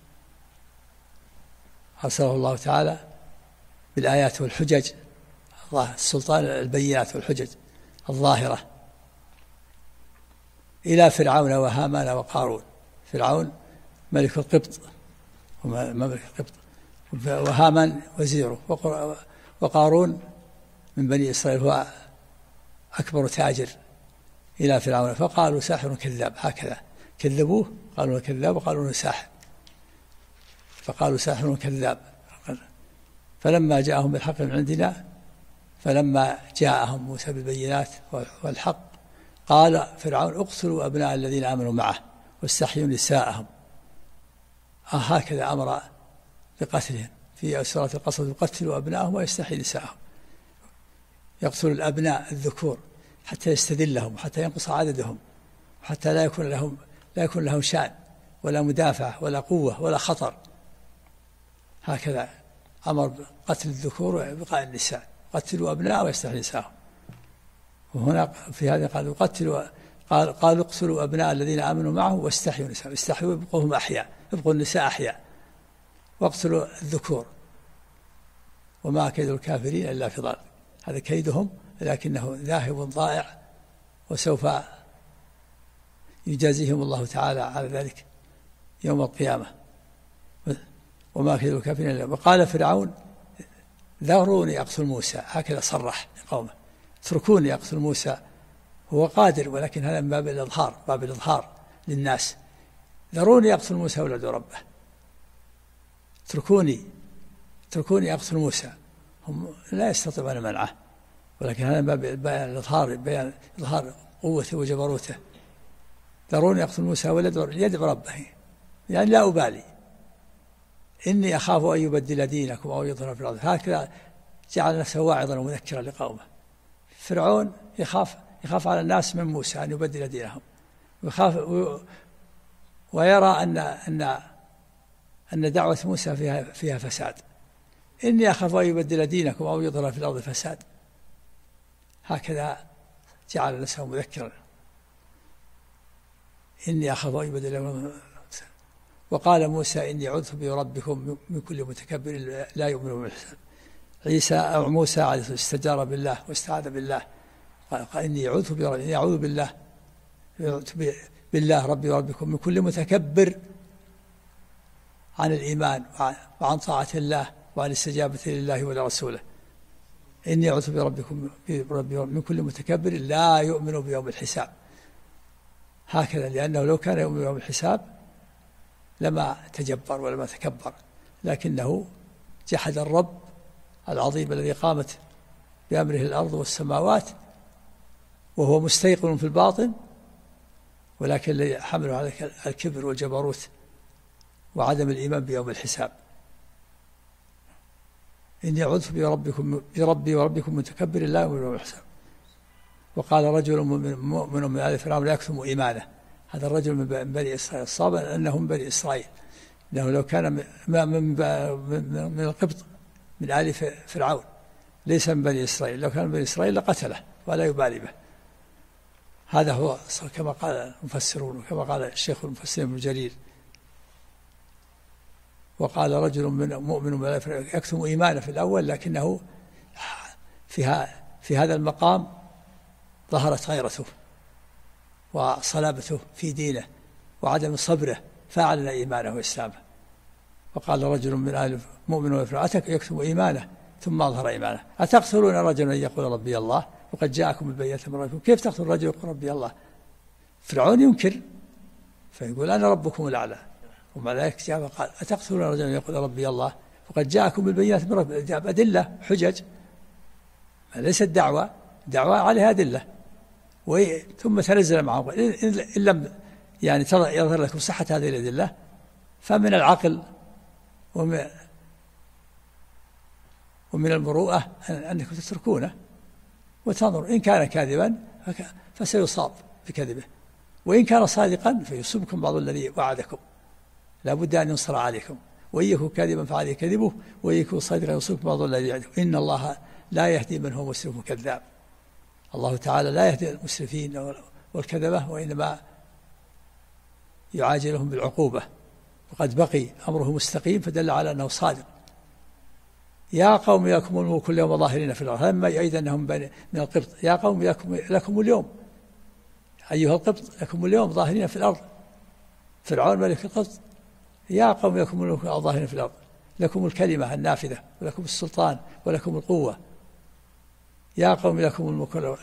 أرسله الله تعالى بالآيات والحجج، السلطان البينات والحجج الظاهرة، إلى فرعون وهامان وقارون. فرعون ملك القبط ومملكة القبط، وهامان وزيره، وقارون من بني إسرائيل هو أكبر تاجر إلى فرعون. فقالوا: ساحر كذاب. هكذا كذبوه، قالوا كذاب وقالوا ساحر، فقالوا: ساحر كذاب. فلما جاءهم بالحق من عندنا، فلما جاءهم موسى بالبينات والحق، قال فرعون: اقتلوا أبناء الذين آمنوا معه واستحيوا نساءهم. هكذا أمر بقتلهم في سورة القصص: يقتلوا أبناءهم ويستحيي نساءهم. يقتل الأبناء الذكور حتى يستذلهم وحتى ينقص عددهم، حتى لا يكون لهم شأن ولا مدافعة ولا قوة ولا خطر. هكذا أمر قتل الذكور وبقاء النساء: قتلوا أبناء ويستحيي نساءهم. وهنا في هذا قالوا اقتلوا أبناء الذين آمنوا معه واستحيوا نساءهم. استحيوا يبقوهم أحياء، يبقوا النساء أحياء، واقتلوا الذكور. وما كيد الكافرين إلا في ضلال. هذا كيدهم لكنه ذاهب ضائع، وسوف يجازيهم الله تعالى على ذلك يوم القيامة. وما كيد الكافرين إلا. وقال فرعون: ذروني أقتل موسى. هكذا صرح لقومه: اتركوني أقتل موسى، هو قادر، ولكن هذا من باب الإظهار للناس. ذروني أقتل موسى ولد ربه، اتركوني أقتل موسى. هم لا يستطيعون منعه، ولكن هذا من باب بيان إظهار قوته وجبروته. ذروني أقتل موسى ولد ربه، يعني لا أبالي، إني أخاف أن يبدل دينكم أو يظهر في الأرض. هكذا جعل نفسه واعظا ومذكرا لقومه. فرعون يخاف على الناس من موسى أن يبدل دينهم، ويرى أن دعوة موسى فيها فساد. إني أخاف أن يبدل دينكم أو يظهر في الأرض فساد. هكذا جعل نفسه مذكرا، إني أخاف أن يبدل. وقال موسى إني عذت بربكم من كل متكبر لا يؤمن بالحساب. عيسى أو موسى عليه الصلاة والسلام استجار بالله واستعاذ بالله، قال إني عذت بربي، إني أعوذ بالله ربي وربكم من كل متكبر عن الإيمان وعن طاعة الله وعن الاستجابة لله ولرسوله. إني أعوذ بربكم من كل متكبر لا يؤمن بيوم الحساب. هكذا، لأنه لو كان يؤمن بيوم الحساب لما تجبر ولما تكبر، لكنه جحد الرب العظيم الذي قامت بأمره الأرض والسماوات، وهو مستيقن في الباطن، ولكن الذي حمله على الكبر والجبروت وعدم الإيمان بيوم الحساب. إني أعوذ بربي وربكم متكبر لا يؤمن بيوم الحساب. وقال رجل مؤمن من آل فرعون لا يكتم إيمانه. هذا الرجل من بني إسرائيل، الصواب أنه من بني إسرائيل، لأنه لو كان من القبط من آل فرعون ليس من بني إسرائيل، لو كان من بني إسرائيل لقتله ولا يبالي به. هذا هو كما قال المفسرون وكما قال الشيخ المفسر ابن جرير. وقال رجل مؤمن من آل فرعون يكتم إيمانه في الأول، لكنه في هذا المقام ظهرت غيرته وصلابته في دينه وعدم صبره فأعلن إيمانه وإسلامه. وقال رجل من آل مؤمن من آل فرعون يكتم إيمانه ثم أظهر إيمانه. أتقتلون رجلا أن يقول ربي الله وقد جاءكم بالبينة من ربكم؟ كيف تقتل الرجل يقول ربي الله؟ فرعون ينكر فيقول أنا ربكم الأعلى، ومع ذلك جاء وقال أتقتلون رجلا يقول ربي الله وقد جاءكم بالبينة من ربكم؟ جاء أدلة حجج، ليست دعوة عليها أدلة. ثم تنزل معهم إن لم يعني يظهر لكم صحة هذه الأدلة فمن العقل ومن المروءة أنكم تتركونه وتنظر، إن كان كاذبا فسيصاب بكذبه، وإن كان صادقا فيصيبكم بعض الذي وعدكم، لا بد أن ينصر عليكم، وإن يكن كاذبا فعليه كذبه وإن يكن صادقا يصيبكم بعض الذي وعدكم، إن الله لا يهدي من هو مسرف كذاب. الله تعالى لا يهدي المسرفين والكذبة، وإنما يعاجلهم بالعقوبة، وقد بقي أمره مستقيم فدل على أنه صادق. يا قوم لكم الملك اليوم ظاهرين في الأرض، لما يعيد أنهم من القبط. يا قوم لكم اليوم أيها القبط لكم اليوم ظاهرين في الأرض. فرعون ملك القبط. يا قوم لكم الملك ظاهرين في الأرض، لكم الكلمة النافذة ولكم السلطان ولكم القوة. يا قوم لكم الملك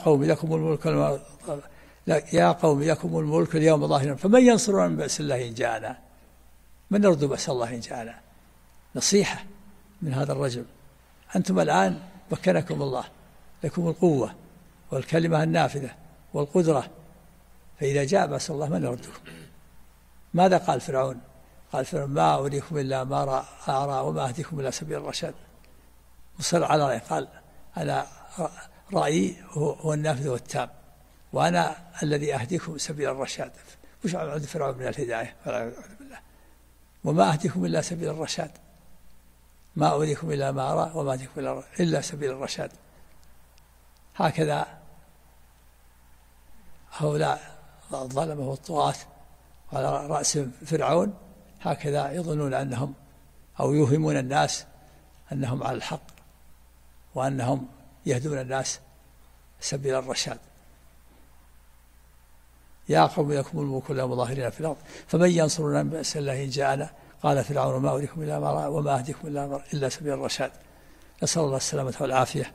اليوم ظاهرين، فمن ينصرنا من بأس الله إن جاءنا؟ من نرد بأس الله إن جاءنا؟ نصيحة من هذا الرجل. أنتم الآن مكنكم الله، لكم القوة والكلمة النافذة والقدرة، فإذا جاء بأس الله من يردكم؟ ماذا قال فرعون؟ قال فرعون ما أريكم إلا ما أرى وما أهديكم إلا سبيل الرشاد. مصر على رأي، قال أنا رأيي هو النافذ والتام، وأنا الذي أهديكم سبيل الرشاد. وش عند فرعون من الهداية؟ والعياذ بالله. وما أهديكم إلا سبيل الرشاد، ما أريكم إلا ما أرى وما أهديكم إلا سبيل الرشاد. هكذا هؤلاء الظلمة والطغاة على رأس فرعون هكذا يظنون أنهم أو يوهمون الناس أنهم على الحق وأنهم يهدون الناس سبيل الرشاد. يا قوم لكم الملك اليوم ظاهرين في الأرض فمن ينصرنا من بأس الله إن جاءنا؟ قال فرعون ما أريكم إلا ما أرى وما أهديكم إلا سبيل الرشاد. نسأل الله السلامة والعافية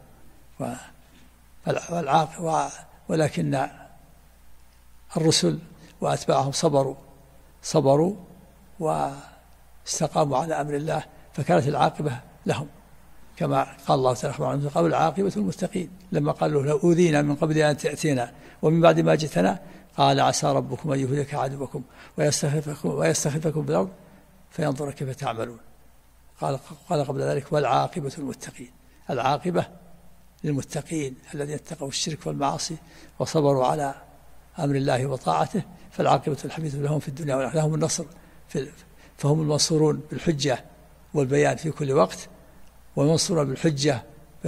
ولكن الرسل وأتباعهم صبروا واستقاموا على أمر الله، فكانت العاقبة لهم كما قال الله تعالى قال العاقبة المتقين. لما قالوا لو أوذينا من قبل أن تأتينا ومن بعد ما جئتنا قال عسى ربكم أن يهلك عدوكم ويستخلفكم بالأرض فينظر كيف تعملون. قال قبل ذلك والعاقبة المتقين. العاقبة للمتقين الذين اتقوا الشرك والمعاصي وصبروا على أمر الله وطاعته فالعاقبة الحميدة لهم في الدنيا والآخرة، لهم النصر فهم المنصورون بالحجة والبيان في كل وقت، والمنصورون بالحجة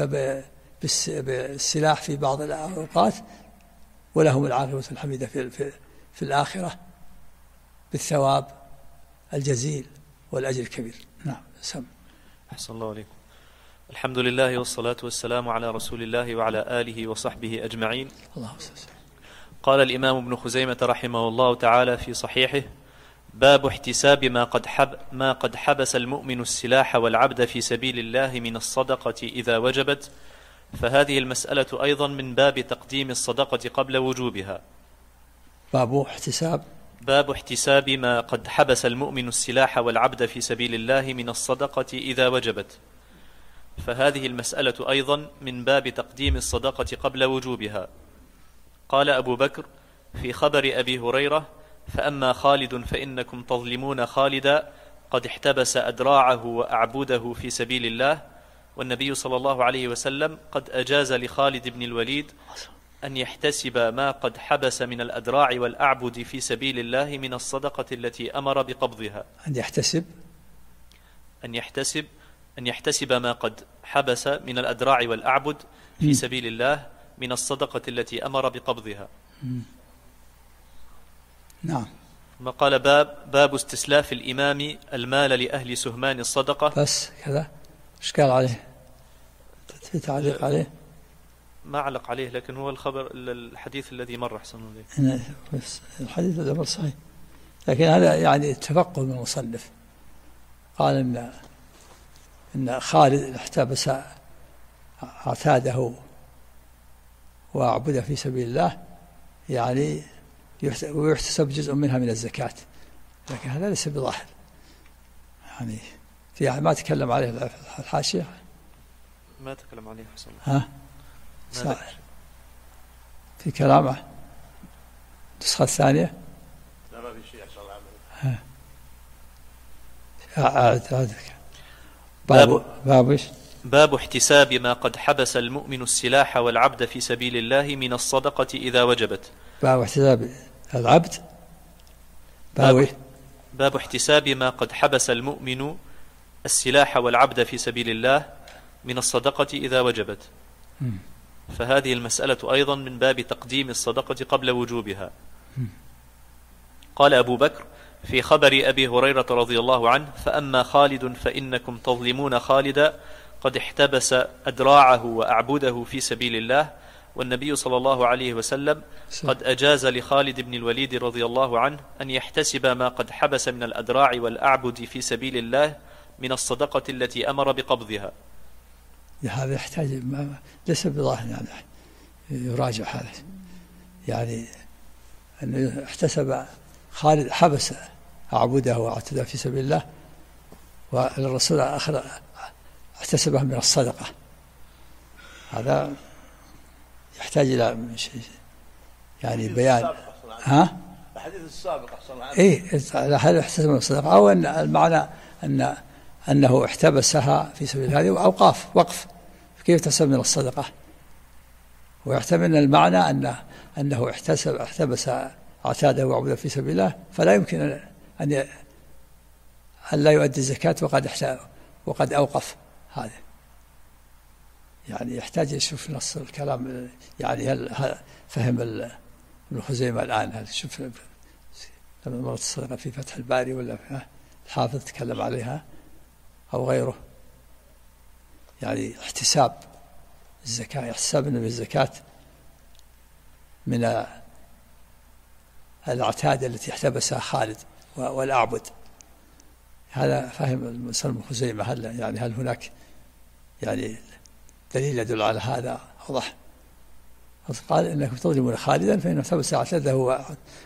بالسلاح في بعض الأوقات، ولهم العاقبة الحميدة في الآخرة بالثواب الجزيل والأجر الكبير. نعم. سم. أحسن الله عليكم. الحمد لله والصلاة والسلام على رسول الله وعلى آله وصحبه أجمعين. اللهم صل وسلم. قال الإمام ابن خزيمة رحمه الله تعالى في صحيحه: باب احتساب ما قد حبس المؤمن السلاح والعبد في سبيل الله من الصدقة إذا وجبت، فهذه المسألة أيضا من باب تقديم الصدقة قبل وجوبها. باب احتساب ما قد حبس المؤمن السلاح والعبد في سبيل الله من الصدقة إذا وجبت، فهذه المسألة أيضا من باب تقديم الصدقة قبل وجوبها. قال أبو بكر في خبر أبي هريرة: فأما خالد فإنكم تظلمون خالدا قد احتبس أدراعه وأعبده في سبيل الله. والنبي صلى الله عليه وسلم قد أجاز لخالد بن الوليد أن يحتسب ما قد حبس من الأدراع والأعبد في سبيل الله من الصدقة التي أمر بقبضها. أن يحتسب ما قد حبس من الأدراع والأعبد في سبيل الله من الصدقة التي أمر بقبضها. نعم. ثم قال: باب استسلاف الإمام المال لأهل سهمان الصدقة. بس كذا. إيش قال عليه؟ في تعليق عليه؟ ما علق عليه، لكن هو الحديث الذي مر. أحسن عليه. الحديث الذي مر صحيح، لكن هذا يعني تفقه من المصنف. قال إن خالد احتبس عتاده وأعبده في سبيل الله، يعني ويحتسب جزء منها من الزكاة، لكن هذا ليس بظاهر، يعني في ما تكلم عليه الحاشية، ما تكلم عليه. حسن. في كلامه النسخة الثانية لا ما في شيء أحسن الله عمله. باب احتساب ما قد حبس المؤمن السلاح والعبد في سبيل الله من الصدقة إذا وجبت. باب احتساب العبد. باب احتساب ما قد حبس المؤمن السلاح والعبد في سبيل الله من الصدقة إذا وجبت، فهذه المسألة أيضا من باب تقديم الصدقة قبل وجوبها. قال أبو بكر في خبر أبي هريرة رضي الله عنه: فأما خالد فإنكم تظلمون خالدا قد احتبس أدراعه وأعبده في سبيل الله. والنبي صلى الله عليه وسلم قد أجاز لخالد بن الوليد رضي الله عنه أن يحتسب ما قد حبس من الأدراع والأعبد في سبيل الله من الصدقة التي أمر بقبضها. هذا يحتاج ليس بظاهر، يعني يراجع هذا، يعني أنه احتسب خالد حبس أعبده وأعتدى في سبيل الله، والرسول آخر احتسبه من الصدقة. هذا يحتاج إلى شيء، يعني بيان. الحديث السابق أحسن عنه. هل احتسب من الصدقة، أو أن المعنى أنه احتبسها في سبيل هذه وقف كيف تحسب من الصدقة، ويحتمل المعنى أنه احتبس عتاده وعبده في سبيل الله، فلا يمكن أن لا يؤدي الزكاة وقد أوقف. هذا يعني يحتاج يشوف نص الكلام، يعني هل فهم ابن خزيمة الآن؟ هل شوف لما مرت الصدقة في فتح الباري ولا الحافظ تكلم عليها أو غيره، يعني احتساب الزكاة، احتساب النبي الزكاة من العتاد التي احتبسها خالد والأعبد. هذا فهم المسلم ابن خزيمة. هل هناك يعني دليل يدل على هذا أوضح؟ قال إنكم تظلمون خالدا فإنه احتبس عتاده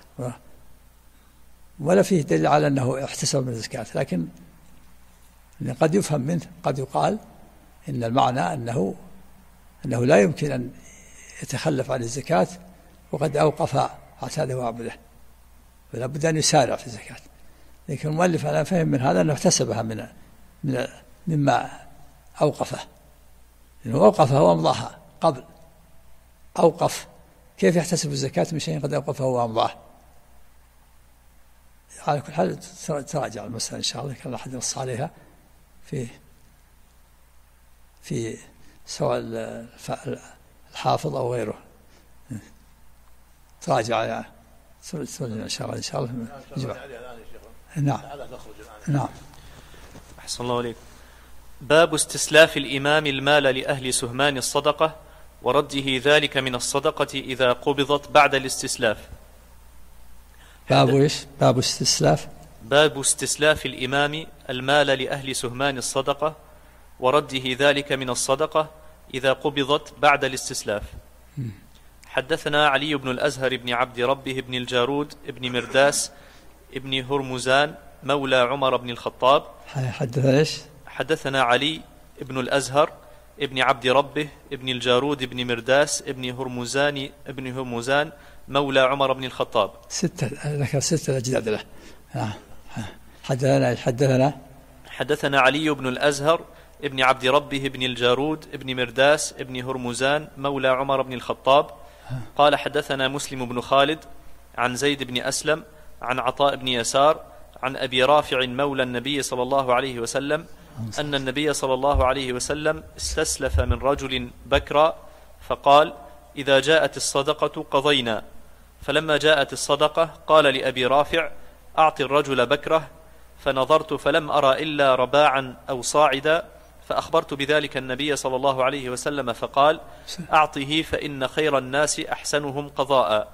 ولا فيه دليل على أنه احتسب من الزكاة، لكن قد يفهم منه، قد يقال إن المعنى أنه لا يمكن أن يتخلف عن الزكاة وقد أوقف عتاده وعبده، فلا بد أن يسارع في الزكاة. لكن المؤلف أنا فهم من هذا أنه احتسبها مما أوقفه، لأنه أوقفها وأمضاها قبل، أوقف كيف يحتسب الزكاة من شيء قد أوقفه وأمضاه؟ على كل حال تراجع المسألة إن شاء الله، كان أحد نص عليها في سواء الحافظ أو غيره، تراجع إن شاء الله نعم. نعم. أحسن الله عليك. باب استسلاف الإمام المال لأهل سهمان الصدقة ورده ذلك من الصدقة إذا قبضت بعد الاستسلاف. باب إيش؟ باب استسلاف. باب استسلاف الإمام المال لأهل سهمان الصدقة ورده ذلك من الصدقة إذا قبضت بعد الاستسلاف. حدثنا علي بن الأزهر بن عبد ربه بن الجارود بن مرداس بن هرمزان مولى عمر بن الخطاب. حدثنا إيش؟ حدثنا علي بن الأزهر ابن عبد ربه ابن الجارود ابن مرداس ابن هرمزان مولى عمر بن الخطاب. ذكر 6 أجداد له. حدثنا علي بن الأزهر ابن عبد ربه ابن الجارود ابن مرداس ابن هرمزان مولى عمر بن الخطاب قال حدثنا مسلم بن خالد عن زيد بن أسلم عن عطاء بن يسار عن أبي رافع مولى النبي صلى الله عليه وسلم أن النبي صلى الله عليه وسلم استسلف من رجل بكرا فقال إذا جاءت الصدقة قضينا، فلما جاءت الصدقة قال لأبي رافع أعط الرجل بكره، فنظرت فلم أرى إلا رباعا أو صاعدا، فأخبرت بذلك النبي صلى الله عليه وسلم فقال أعطه فإن خير الناس أحسنهم قضاء.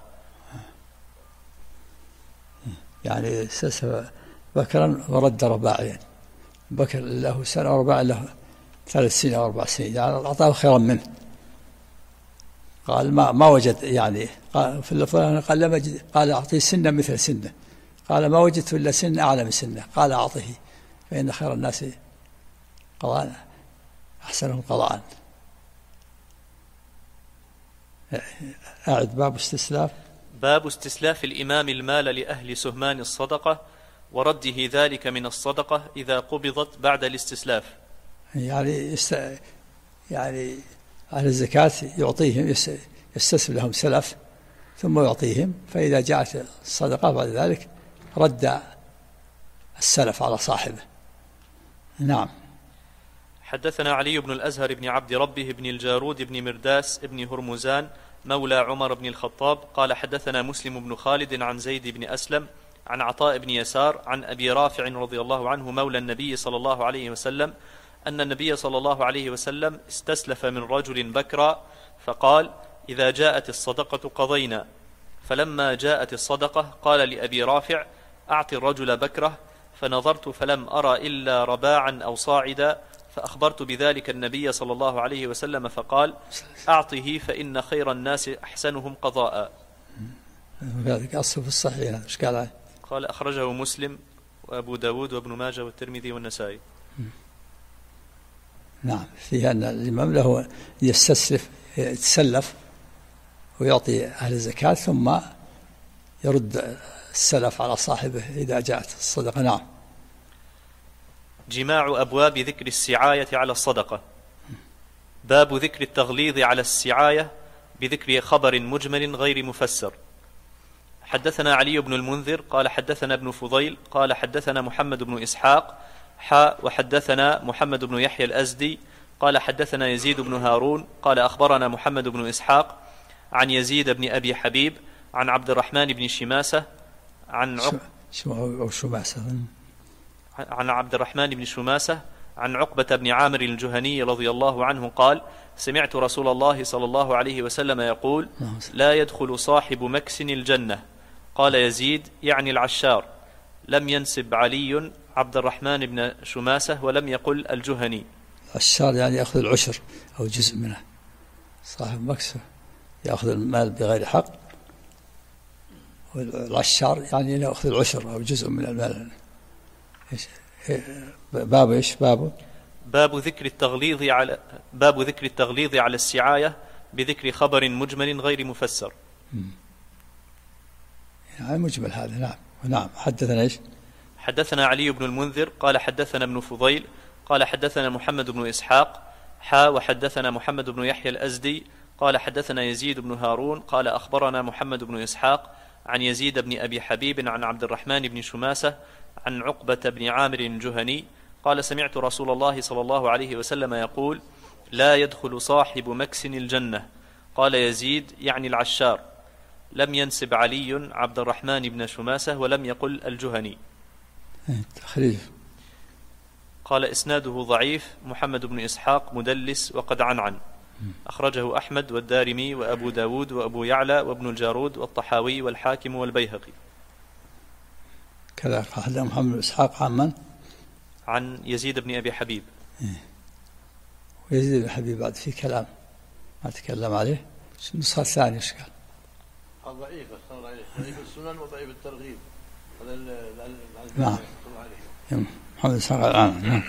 يعني استسلف بكرا ورد رباعين، بكر له سنة ورباع له 3 سنين أو 4 سنين، يعني أعطاه خيرا منه. قال ما وجد، يعني قال في الفلان قال لم أجد، قال أعطيه سنة مثل سنة، قال ما وجدت إلا سنة أعلى من سنة، قال أعطه فإن خير الناس قضاء أحسنهم قضاء. أعد باب استسلاف. باب استسلاف الإمام المال لأهل سهمان الصدقة ورده ذلك من الصدقة إذا قبضت بعد الاستسلاف. يعني أهل الزكاة يعطيهم، يستسلف لهم سلف ثم يعطيهم، فإذا جاءت الصدقة بعد ذلك رد السلف على صاحبه. نعم. حدثنا علي بن الأزهر بن عبد ربه بن الجارود بن مرداس بن هرمزان مولى عمر بن الخطاب قال حدثنا مسلم بن خالد عن زيد بن أسلم عن عطاء بن يسار عن أبي رافع رضي الله عنه مولى النبي صلى الله عليه وسلم أن النبي صلى الله عليه وسلم استسلف من رجل بكرا فقال إذا جاءت الصدقة قضينا، فلما جاءت الصدقة قال لأبي رافع أعط الرجل بكره، فنظرت فلم أرى إلا رباعا أو صاعدا، فأخبرت بذلك النبي صلى الله عليه وسلم فقال أعطه فإن خير الناس أحسنهم قضاء. ذلك أصل في الصحيح. إيش قال أخرجه مسلم وأبو داود وابن ماجه والترمذي والنسائي. نعم، فيها أن الإمام له يتسلف ويعطي أهل الزكاة ثم يرد السلف على صاحبه إذا جاءت الصدقة. نعم. جماع أبواب ذكر السعاية على الصدقة. باب ذكر التغليظ على السعاية بذكر خبر مجمل غير مفسر. حدثنا علي بن المنذر قال حدثنا ابن فضيل قال حدثنا محمد بن إسحاق وحدثنا محمد بن يحيى الأزدي قال حدثنا يزيد بن هارون قال أخبرنا محمد بن إسحاق عن يزيد بن أبي حبيب عن عبد الرحمن بن شماسة عن عبد الرحمن بن شماسة عن عقبة بن عامر الجهني رضي الله عنه قال سمعت رسول الله صلى الله عليه وسلم يقول لا يدخل صاحب مكس الجنة. قال يزيد يعني العشار، لم ينسب علي عبد الرحمن بن شماسة ولم يقل الجهني. العشار يعني يأخذ العشر أو جزء منه، صاحب مكس يأخذ المال بغير حق، والعشار يعني يأخذ العشر أو جزء من المال. باب إيش؟ باب ذكر التغليظ على السعاية بذكر خبر مجمل غير مفسر. يعني مجمل هذا. نعم. حدثنا إيش؟ حدثنا علي بن المنذر قال حدثنا ابن فضيل قال حدثنا محمد بن إسحاق وحدثنا محمد بن يحيى الأزدي قال حدثنا يزيد بن هارون قال أخبرنا محمد بن إسحاق عن يزيد بن أبي حبيب عن عبد الرحمن بن شماسة عن عقبة بن عامر الجهني قال سمعت رسول الله صلى الله عليه وسلم يقول لا يدخل صاحب مكس الجنة. قال يزيد يعني العشار، لم ينسب علي عبد الرحمن بن شماسة ولم يقل الجهني. قال إسناده ضعيف، محمد بن إسحاق مدلس وقد عنعن. أخرجه أحمد والدارمي وأبو داود وأبو يعلى وابن الجارود والطحاوي والحاكم والبيهقي. كذا قال محمد بن إسحاق عن من؟ عن يزيد بن أبي حبيب. ويزيد بن حبيب بعد في كلام ما تكلم عليه. النسخة الثانية ايش قال؟ ضعيف ضعيف السنن وضعيف الترغيب. نعم. محمد بن إسحاق الآن. نعم.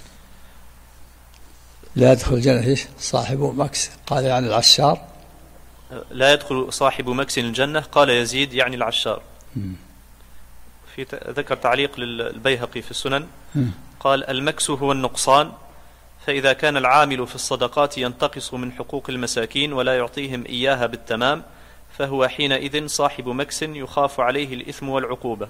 لا يدخل الجنة ايش؟ صاحب مكس. قال يعني العشار. لا يدخل صاحب مكس الجنة. قال يزيد يعني العشار. في ذكر تعليق للبيهقي في السنن قال المكس هو النقصان، فإذا كان العامل في الصدقات ينتقص من حقوق المساكين ولا يعطيهم إياها بالتمام فهو حينئذ صاحب مكس يخاف عليه الإثم والعقوبة.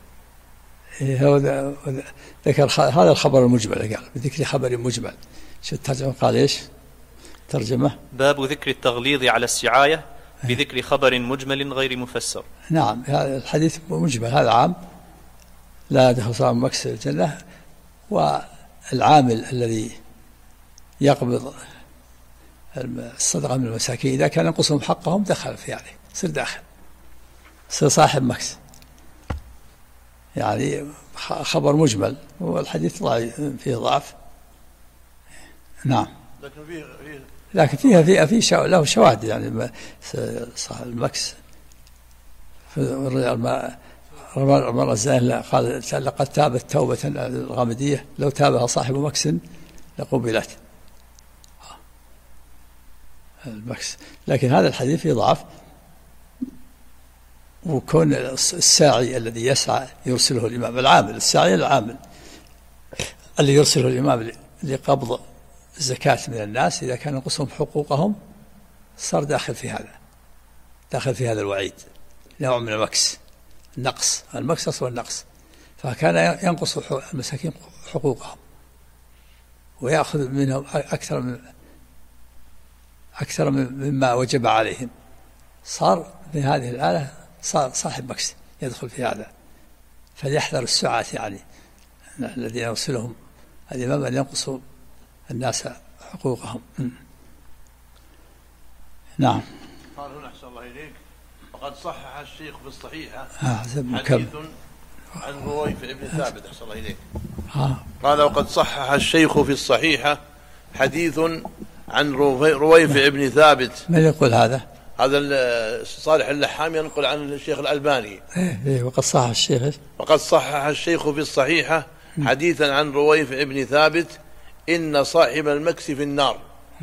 ذكر هذا الخبر المجمل، قال بذكر خبر مجمل. شو الترجمة؟ قال ايش ترجمة؟ باب ذكر التغليظ على السعاية بذكر خبر مجمل غير مفسر. نعم، هذا الحديث مجمل، هذا عام لا يدخل صاحب مكس الجنة، والعامل الذي يقبض الصدقة من المساكين إذا كان ينقصهم حقهم دخل في يعني يصير داخل، يصير صاحب مكس، يعني خبر مجمل، والحديث فيه ضعف. نعم، لكن فيها له شواهد، يعني صاحب المكس المرأة الزانية قال لقد تابت توبة الغامدية لو تابها صاحب مكس لقبلت المكس. لكن هذا الحديث فيه ضعف، وكون الساعي الذي يسعى يرسله الإمام، العامل الساعي العامل اللي يرسله الإمام لقبض الزكاة من الناس إذا كان ينقصهم حقوقهم صار داخل في هذا الوعيد، نوع من المكس، النقص، المكس أصل النقص، فكان ينقص المساكين حقوقهم ويأخذ منهم أكثر مما وجب عليهم، صار في هذه الآلة صار صاحب مكس يدخل في هذا. فليحذر السعاة يعني الذين يرسلهم الإمام أن ينقصوا الناس حقوقهم. نعم. قال هنا أحسن الله إليك وقد صحح الشيخ في الصحيحة حديث عن رويف ابن ثابت. أحسن الله إليك. قال وقد صحح الشيخ في الصحيحة حديث عن رويف ابن ثابت. من يقول هذا؟ هذا صالح اللحام ينقل عن الشيخ الألباني. وقد صحح الشيخ. وقد صحح الشيخ في الصحيحة حديثا عن رويف ابن ثابت إن صاحب المكس في النار.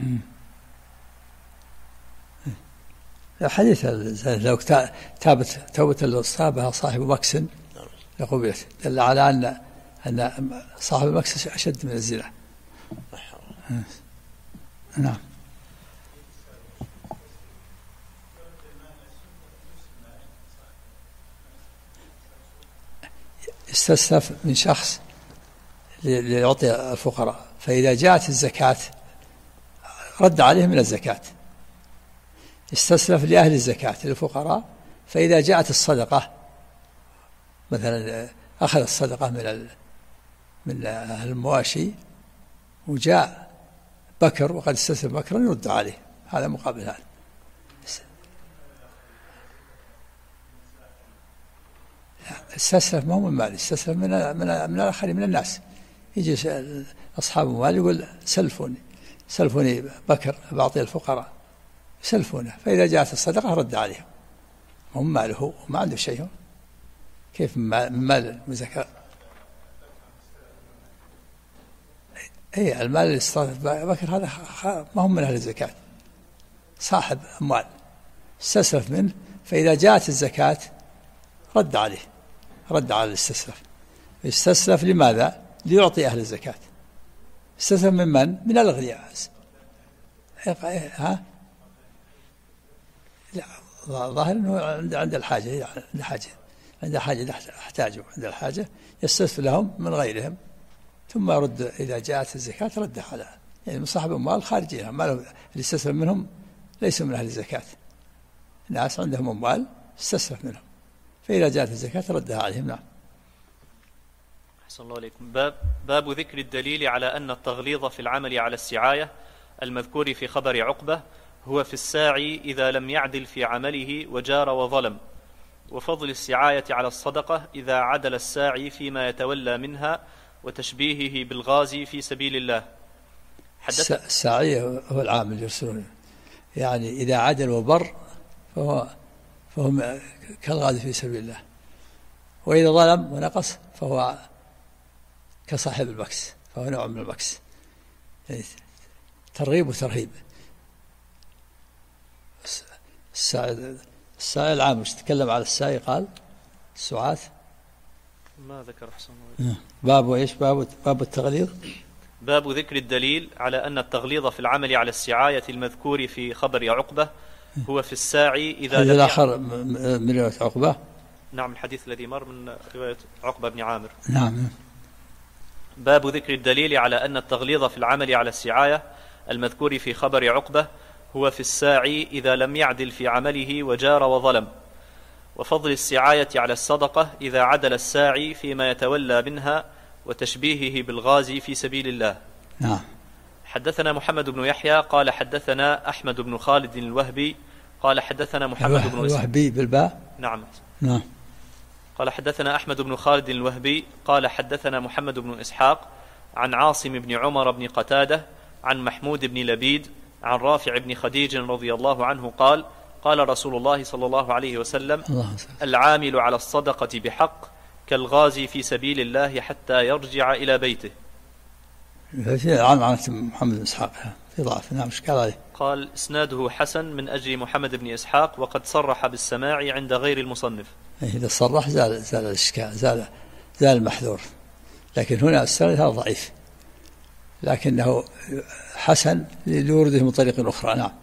الحديث لو تابت توبة أصابها صاحب مكس لقبلت، دل على أن صاحب المكس أشد من الزنا. نعم. استسلف من شخص ليعطي الفقراء، فإذا جاءت الزكاة رد عليه من الزكاة. استسلف لأهل الزكاة للفقراء، فإذا جاءت الصدقة مثلا أخذ الصدقة من أهل المواشي وجاء بكر وقد استسلف بكرا يرد عليه، هذا مقابل هذا. استسلف ما هو من مال، استسلف من الآخرين من الناس. يجي أصحاب المال يقول سلفوني بكر بعطي الفقراء، يسلفونه، فإذا جاءت الصدقة رد عليهم، هم ماله وما عنده شيء، كيف من مال زكاة؟ المال اللي استلف بكر هذا ما هم من أهل الزكاة، صاحب أموال استسلف منه، فإذا جاءت الزكاة رد عليه، رد على الاستسلف. استسلف لماذا؟ ليعطي أهل الزكاة. استسلف من؟ من الأغنياء. لا، ظاهر أنه عند الحاجة، عند حاجة احتاجوا، عند الحاجة يستلف لهم من غيرهم، ثم يرد إذا جاءت الزكاة ردها على يعني من صاحب أموال خارجيها، ما له اللي يستسلم منهم ليسوا من أهل الزكاة، الناس عندهم أموال استسلف منهم، فإذا جاءت الزكاة ردها عليهم. نعم. أحسن الله عليكم. باب ذكر الدليل على أن التغليظ في العمل على السعاية المذكور في خبر عقبة هو في الساعي إذا لم يعدل في عمله وجار وظلم، وفضل السعاية على الصدقة إذا عدل الساعي فيما يتولى منها، وتشبيهه بالغازي في سبيل الله. الساعي هو العامل يرسلون، يعني إذا عدل وبر فهو كالغازي في سبيل الله، وإذا ظلم ونقص فهو كصاحب المكس، فهو نوع من المكس، يعني ترغيب وترهيب. الساعي العام تكلم على الساعي قال السعاة ما ذكر. أحسن الله. باب إيش؟ باب التغليظ. باب ذكر الدليل على أن التغليظ في العمل على السعاية المذكور في خبر عقبة هو في الساعي إذا لم الآخر من رواية عقبة. نعم، الحديث الذي مر من رواية عقبة بن عامر. نعم. باب ذكر الدليل على أن التغليظ في العمل على السعاية المذكور في خبر عقبة هو في الساعي إذا لم يعدل في عمله وجار وظلم، وفضل السعاية على الصدقة إذا عدل الساعي فيما يتولى منها، وتشبيهه بالغازي في سبيل الله. نعم. حدثنا محمد بن يحيى قال حدثنا أحمد بن خالد الوهبي قال حدثنا محمد بن الوهبي بالباء. نعم. نعم. قال حدثنا أحمد بن خالد الوهبي قال حدثنا محمد بن إسحاق عن عاصم بن عمر بن قتادة عن محمود بن لبيد عن رافع بن خديج رضي الله عنه قال قال رسول الله صلى الله عليه وسلم: العامل على الصدقة بحق كالغازي في سبيل الله حتى يرجع إلى بيته. في عن محمد بن إسحاق في ضعف. نعم. إشكال عليه. قال إسناده حسن من أجل محمد بن إسحاق، وقد صرح بالسماع عند غير المصنف. إذا صرح زال الإشكال، زال المحذور، لكن هنا السند هذا ضعيف، لكنه حسن لورده من طريق أخرى. نعم.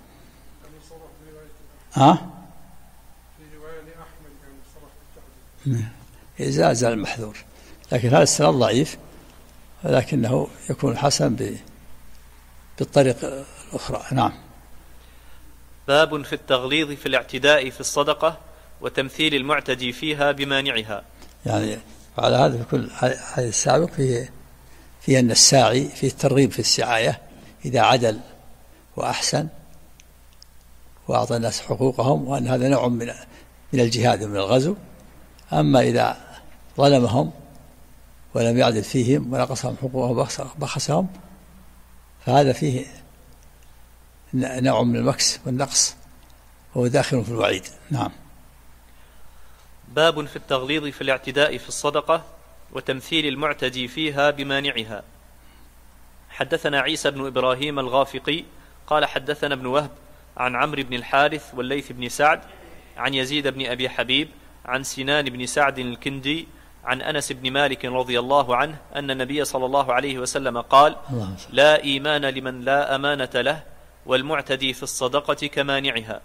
في رواية لأحمد كان صرح زال المحذور، لكن هذا السند ضعيف، ولكنه يكون حسن بالطريق الأخرى. نعم. باب في التغليظ في الاعتداء في الصدقة وتمثيل المعتدي فيها بمانعها. يعني على هذا كل هذا السابق في أن الساعي في الترغيب في السعاية إذا عدل وأحسن وأعطى الناس حقوقهم، وأن هذا نوع من الجهاد ومن الغزو. أما إذا ظلمهم ولم يعدل فيهم ونقصهم حقوقهم وبخسهم، فهذا فيه نوع من المكس والنقص، وهو داخل في الوعيد. نعم. باب في التغليظ في الاعتداء في الصدقة وتمثيل المعتدي فيها بمانعها. حدثنا عيسى بن إبراهيم الغافقي قال حدثنا ابن وهب عن عمرو بن الحارث والليث بن سعد عن يزيد بن أبي حبيب عن سنان بن سعد الكندي عن أنس بن مالك رضي الله عنه أن النبي صلى الله عليه وسلم قال: لا إيمان لمن لا أمانة له، والمعتدي في الصدقة كمانعها.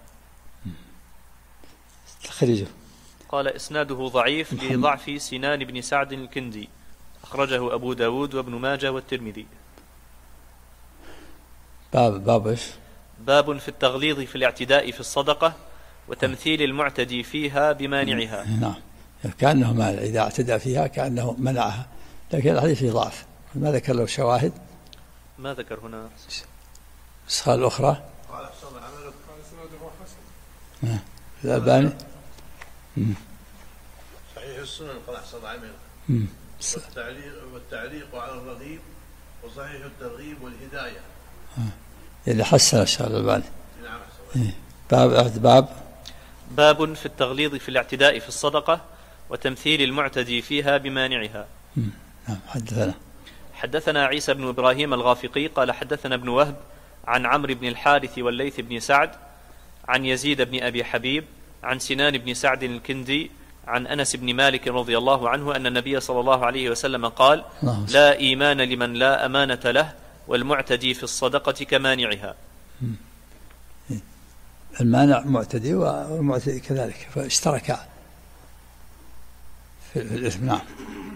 تخرجه. قال إسناده ضعيف لضعف سنان بن سعد الكندي، أخرجه أبو داود وابن ماجه والترمذي. باب إيش؟ باب في التغليظ في الاعتداء في الصدقة وتمثيل المعتدي فيها بمانعها. نعم. كأنه مانع، إذا اعتدى فيها كأنه منعها، لكن الحديث فيه ضعف. ما ذكر له شواهد؟ ما ذكر هنا. النسخة الأخرى قال إسناده حسن. الألباني صحيح السنن قال أحسن عمل والتعليق على الرغيب، وصحيح الترغيب والهداية اللي حسن الشيخ الألباني. نعم. باب في التغليظ في الاعتداء في الصدقة وتمثيل المعتدي فيها بمانعها. نعم. حدثنا عيسى بن إبراهيم الغافقي قال حدثنا ابن وهب عن عمرو بن الحارث والليث بن سعد عن يزيد بن أبي حبيب عن سنان بن سعد الكندي عن أنس بن مالك رضي الله عنه أن النبي صلى الله عليه وسلم قال: لا إيمان لمن لا أمانة له، والمعتدي في الصدقة كمانعها. المانع معتدي والمعتدي كذلك، فاشتركا في الإثم. نعم.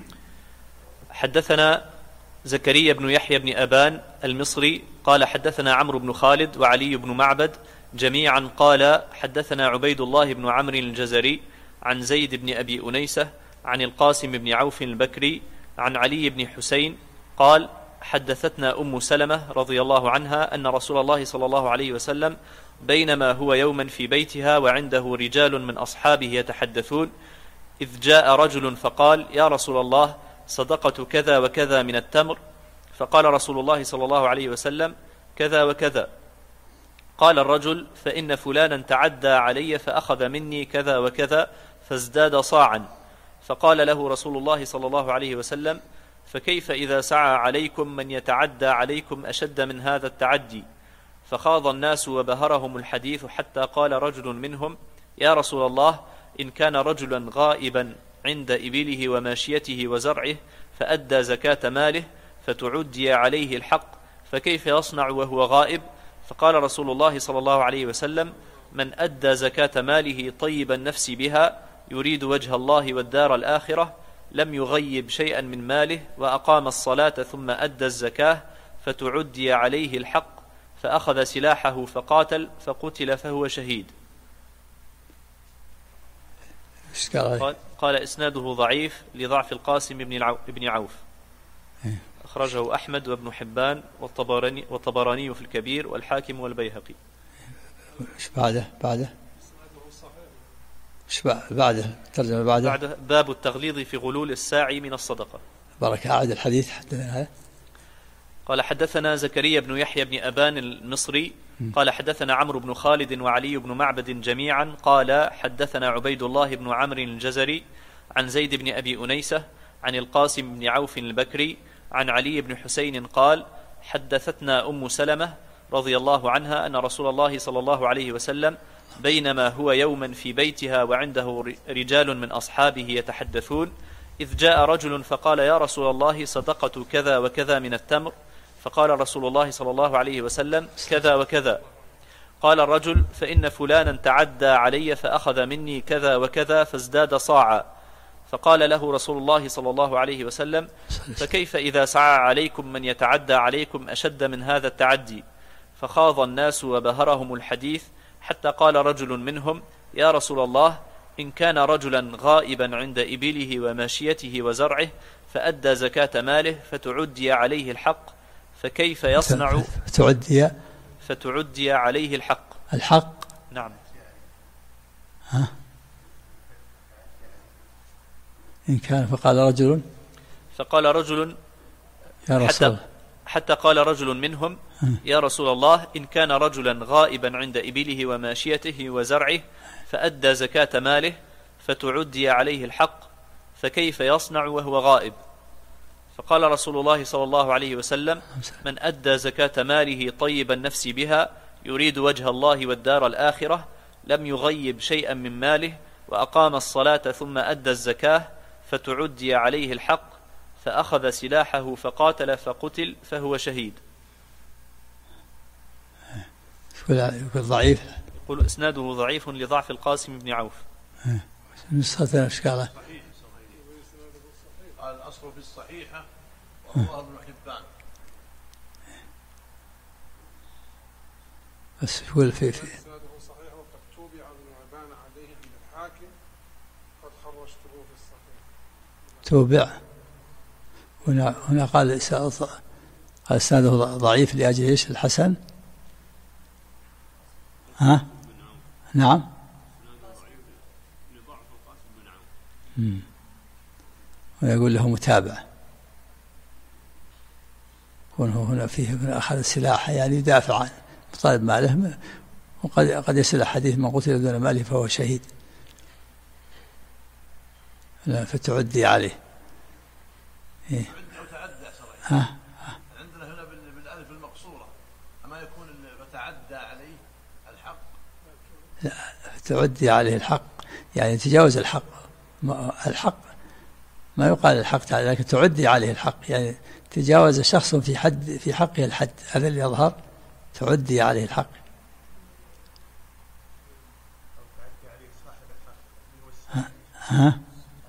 حدثنا زكريا بن يحيى بن أبان المصري قال حدثنا عمرو بن خالد وعلي بن معبد جميعا قال حدثنا عبيد الله بن عمرو الجزري عن زيد بن أبي أنيسة عن القاسم بن عوف البكري عن علي بن حسين قال حدثتنا أم سلمة رضي الله عنها أن رسول الله صلى الله عليه وسلم بينما هو يوما في بيتها وعنده رجال من أصحابه يتحدثون إذ جاء رجل فقال يا رسول الله صدقة كذا وكذا من التمر، فقال رسول الله صلى الله عليه وسلم كذا وكذا. قال الرجل فإن فلانا تعدى علي فأخذ مني كذا وكذا فازداد صاعا، فقال له رسول الله صلى الله عليه وسلم فكيف إذا سعى عليكم من يتعدى عليكم أشد من هذا التعدي؟ فخاض الناس وبهرهم الحديث حتى قال رجل منهم يا رسول الله إن كان رجلا غائبا عند إبله وماشيته وزرعه فأدى زكاة ماله فتعدي عليه الحق فكيف يصنع وهو غائب؟ فقال رسول الله صلى الله عليه وسلم من أدى زكاة ماله طيب النفس بها يريد وجه الله والدار الآخرة لم يغيب شيئا من ماله وأقام الصلاة ثم أدى الزكاة فتعدي عليه الحق فأخذ سلاحه فقاتل فقتل فهو شهيد. قال إسناده ضعيف لضعف القاسم بن عوف، أخرجه أحمد وابن حبان والطبراني في الكبير والحاكم والبيهقي. ايش بعده الترجمة بعده باب التغليظ في غلول الساعي من الصدقة. بركة. أعد الحديث حدثنا. قال حدثنا زكريا بن يحيى بن أبان المصري قال حدثنا عمرو بن خالد وعلي بن معبد جميعا قال حدثنا عبيد الله بن عمرو الجزري عن زيد بن أبي أنيسة عن القاسم بن عوف البكري عن علي بن حسين قال حدثتنا أم سلمة رضي الله عنها أن رسول الله صلى الله عليه وسلم بينما هو يوما في بيتها وعنده رجال من أصحابه يتحدثون إذ جاء رجل فقال يا رسول الله صدقة كذا وكذا من التمر، فقال رسول الله صلى الله عليه وسلم كذا وكذا. قال الرجل فإن فلانا تعدى علي فأخذ مني كذا وكذا فازداد صاعا، فقال له رسول الله صلى الله عليه وسلم فكيف إذا سعى عليكم من يتعدى عليكم أشد من هذا التعدي؟ فخاض الناس وبهرهم الحديث حتى قال رجل منهم يا رسول الله إن كان رجلا غائبا عند إبله وماشيته وزرعه فأدى زكاة ماله فتعدي عليه الحق فكيف يصنع؟ فتعدي عليه الحق. نعم. إن كان فقال رجل يا رسول حتى قال رجل منهم يا رسول الله إن كان رجلا غائبا عند إبله وماشيته وزرعه فأدى زكاة ماله فتعدي عليه الحق فكيف يصنع وهو غائب؟ فقال رسول الله صلى الله عليه وسلم من أدى زكاة ماله طيب النفس بها يريد وجه الله والدار الآخرة لم يغيب شيئا من ماله وأقام الصلاة ثم أدى الزكاة فتعدي عليه الحق فأخذ سلاحه فقاتل فقتل فهو شهيد. يقول ضعيف، يقول إسناده ضعيف لضعف القاسم بن عوف. نسختنا إشكاله. الأصل في الصحيحة والله ابن حبان. بس يقول في إسناده صحيح وقد توبع ابن عبان عليه من الحاكم قد خرجته في الصحيح. توبع هنا قال إسناده ضعيف لأجل إيش؟ الحسن. نعم. ويقول له متابع كونه هنا فيه من أخذ السلاح يعني يدافع عن طالب ماله، وقد يصل حديث من قتل دون ماله فهو شهيد فتعدي عليه. عندنا هنا بالألف المقصورة أما يكون فتعدى عليه الحق. لا، تعدي عليه الحق يعني تجاوز الحق ما يقال الحق تعالى، لكن تعدي عليه الحق يعني تجاوز شخص في حقه الحد، هذا اللي يظهر تعدي عليه الحق. ها؟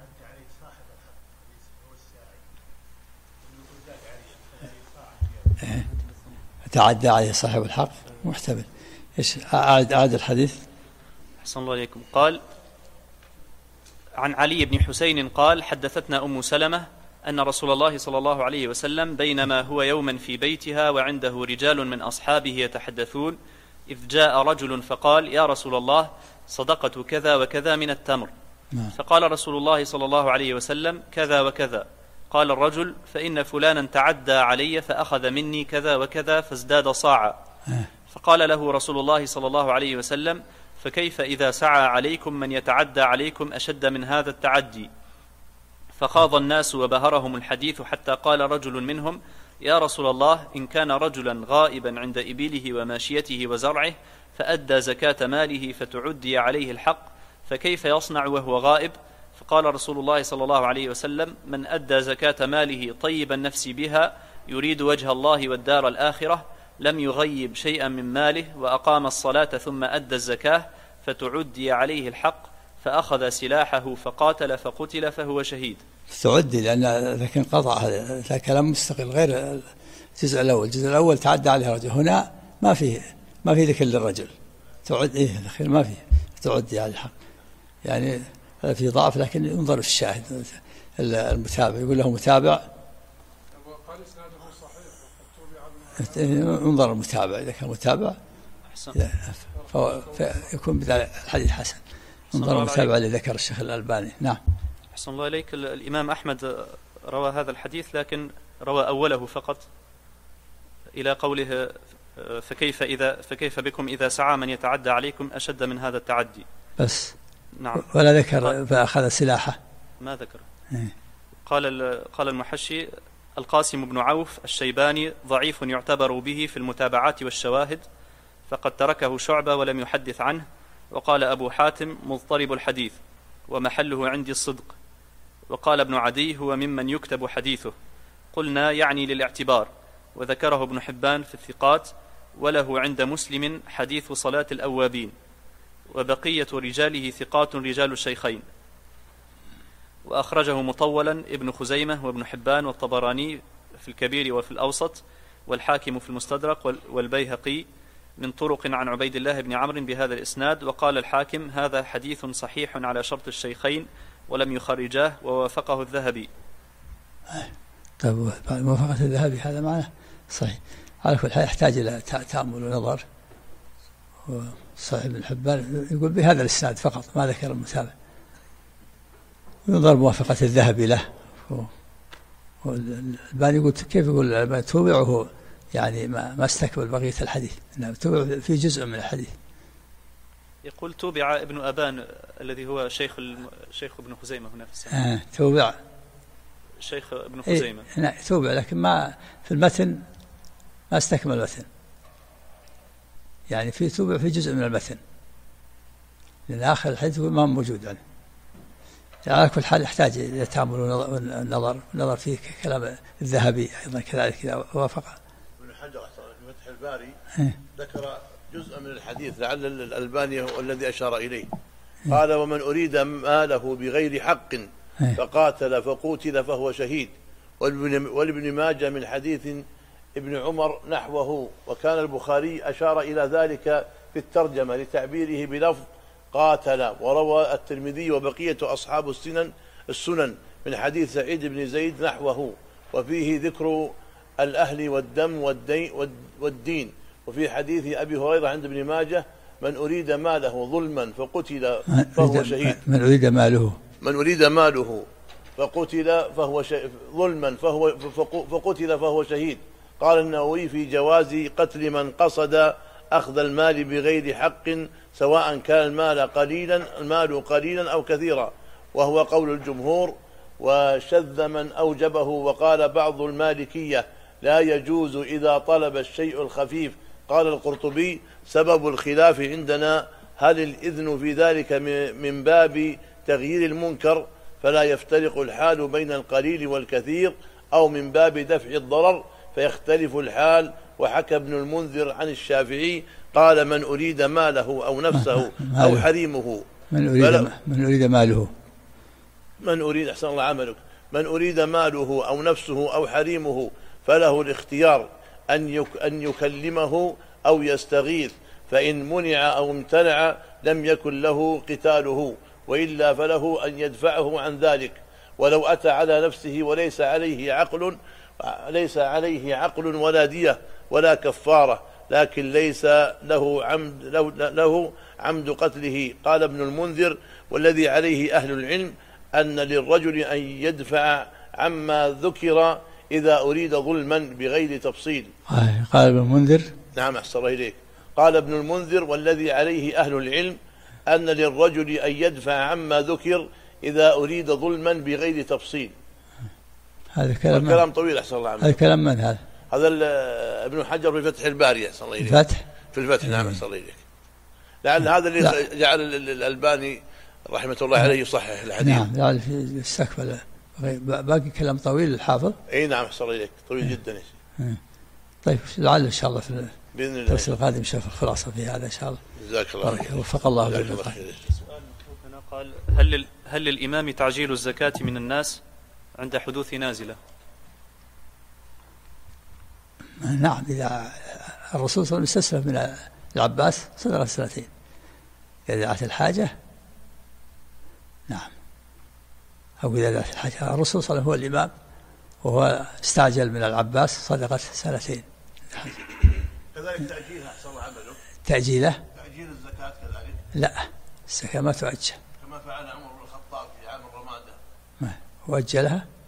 تعدى عليه صاحب الحق محتمل. ايش أعد الحديث. أحسن الله عليكم. قال عن علي بن حسين قال حدثتنا أم سلمة أن رسول الله صلى الله عليه وسلم بينما هو يوما في بيتها وعنده رجال من أصحابه يتحدثون إذ جاء رجل فقال يا رسول الله صدقة كذا وكذا من التمر. فقال رسول الله صلى الله عليه وسلم كذا وكذا. قال الرجل فإن فلانا تعدى علي فأخذ مني كذا وكذا فازداد صاعا. فقال له رسول الله صلى الله عليه وسلم فكيف إذا سعى عليكم من يتعدى عليكم أشد من هذا التعدي. فخاض الناس وبهرهم الحديث حتى قال رجل منهم يا رسول الله إن كان رجلا غائبا عند إبله وماشيته وزرعه فأدى زكاة ماله فتعدي عليه الحق فكيف يصنع وهو غائب. فقال رسول الله صلى الله عليه وسلم من أدى زكاة ماله طيب النفس بها يريد وجه الله والدار الآخرة لم يغيب شيئا من ماله وأقام الصلاة ثم أدى الزكاة فتعدي عليه الحق فأخذ سلاحه فقاتل فقتل فهو شهيد. تعدي لأن لكن قطع هذا كلام مستقل غير الجزء الأول. الجزء الأول تعدى عليه رجل، هنا ما فيه ذكر للرجل. تعد الأخير ما فيه تعدي على الحق، يعني في ضعف لكن ينظر في الشاهد المتابع يقول له متابع انظر المتابع إذا كان متابع فيكون الحديث حسن. انظر المتابع اللي ذكر الشيخ الألباني. نعم. أحسن الله إليك. الإمام أحمد روى هذا الحديث لكن روى أوله فقط إلى قوله فكيف بكم إذا سعى من يتعدى عليكم أشد من هذا التعدي بس. نعم. ولا ذكر فأخذ سلاحه ما ذكر. قال المحشي القاسم بن عوف الشيباني ضعيف يعتبر به في المتابعات والشواهد فقد تركه شعبة ولم يحدث عنه. وقال أبو حاتم مضطرب الحديث ومحله عندي الصدق. وقال ابن عدي هو ممن يكتب حديثه. قلنا يعني للاعتبار. وذكره ابن حبان في الثقات وله عند مسلم حديث صلاة الأوابين وبقية رجاله ثقات رجال الشيخين. وأخرجه مطولا ابن خزيمة وابن حبان والطبراني في الكبير وفي الأوسط والحاكم في المستدرك والبيهقي من طرق عن عبيد الله بن عمرو بهذا الإسناد. وقال الحاكم هذا حديث صحيح على شرط الشيخين ولم يخرجاه ووافقه الذهبي. طيب موافقة الذهبي هذا معناه صحيح. على كل حال يحتاج إلى تأمل ونظر. وصاحب الحبان يقول بهذا الإسناد فقط ما ذكر المتابع. ينظر موافقة الذهبي له. والباني يقول كيف يقول الباني توبعه يعني ما استكمل بقية الحديث إنه توبع في جزء من الحديث. يقول توبع ابن أبان الذي هو شيخ ابن خزيمة هنا في السنة. توبع شيخ ابن خزيمة. نعم توبع لكن ما في المتن ما استكمل المتن، يعني في توبع في جزء من المتن لأن آخر الحديث ما موجود عنه. على كل حال يحتاج إلى تأمل ونظر في كلام الذهبي أيضا كذلك إذا وافق. ابن حجر في فتح الباري ذكر جزء من الحديث لعل الألباني هو الذي أشار إليه. قال ومن أريد ماله بغير حق فقاتل فقتل فهو شهيد. والابن ماجه من حديث ابن عمر نحوه. وكان البخاري أشار إلى ذلك في الترجمة لتعبيره بلفظ قاتل. وروى الترمذي وبقية أصحاب السنن من حديث سعيد بن زيد نحوه وفيه ذكر الأهل والدم والدين. وفي حديث أبي هريرة عند ابن ماجه من أريد ماله ظلما فقتل فهو شهيد. من أريد ماله فقتل فهو ظلما فقتل فهو شهيد. قال النووي في جواز قتل من قصد أخذ المال بغير حق سواء كان المال قليلا أو كثيرا وهو قول الجمهور. وشذ من أوجبه. وقال بعض المالكية لا يجوز إذا طلب الشيء الخفيف. قال القرطبي سبب الخلاف عندنا هل الإذن في ذلك من باب تغيير المنكر فلا يفترق الحال بين القليل والكثير أو من باب دفع الضرر فيختلف الحال. وحكى ابن المنذر عن الشافعي قال من أريد ماله أو نفسه أو حريمه من أريد ماله من أريد أحسن الله عملك من أريد ماله أو نفسه أو حريمه فله الاختيار أن يكلمه أو يستغيث، فإن منع أو امتنع لم يكن له قتاله، وإلا فله أن يدفعه عن ذلك. ولو أتى على نفسه وليس عليه عقل ولا دية ولا كفارة، لكن ليس له عمد قتله. قال ابن المنذر: والذي عليه أهل العلم أن للرجل أن يدفع عما ذكر إذا أريد ظلما بغير تفصيل. قال ابن المنذر، نعم أحسن الله إليك، قال ابن المنذر: والذي عليه أهل العلم أن للرجل أن يدفع عما ذكر إذا أريد ظلما بغير تفصيل. هذا كلام طويل أحسن الله عمله. هذا كلام من هذا؟ هذا ابن حجر في فتح الباري أحسن الله إليك. في الفتح نعم أحسن الله إليك. لعل هذا اللي جعل الألباني رحمة الله عليه يصحح الحديث. نعم لعل في استكمل باقي كلام طويل الحافظ. اي نعم أحسن الله إليك، طويل جدا يا شيخ. طيب لعل إن شاء الله في بإذن الله الدرس القادم نشوف الخلاصة في هذا إن شاء الله. جزاك الله خير. وفق الله جل وعلا. سؤال قال: هل للإمام تعجيل الزكاة من الناس عند حدوث نازلة؟ نعم، إذا الرسول صلى الله عليه وسلم استسلف من العباس صدر السنتين، إذا دعت الحاجة نعم، أو إذا دعت الحاجة. الرسول صلى الله عليه وسلم هو الإمام وهو استعجل من العباس صدقت سنتين. كذلك تأجيلها أحسن الله عمله. تأجيل الزكاة كذلك؟ لا، الزكاة ما تؤجل كما فعل عمر بن الخطاب في عام الرمادة. ما وأجلها.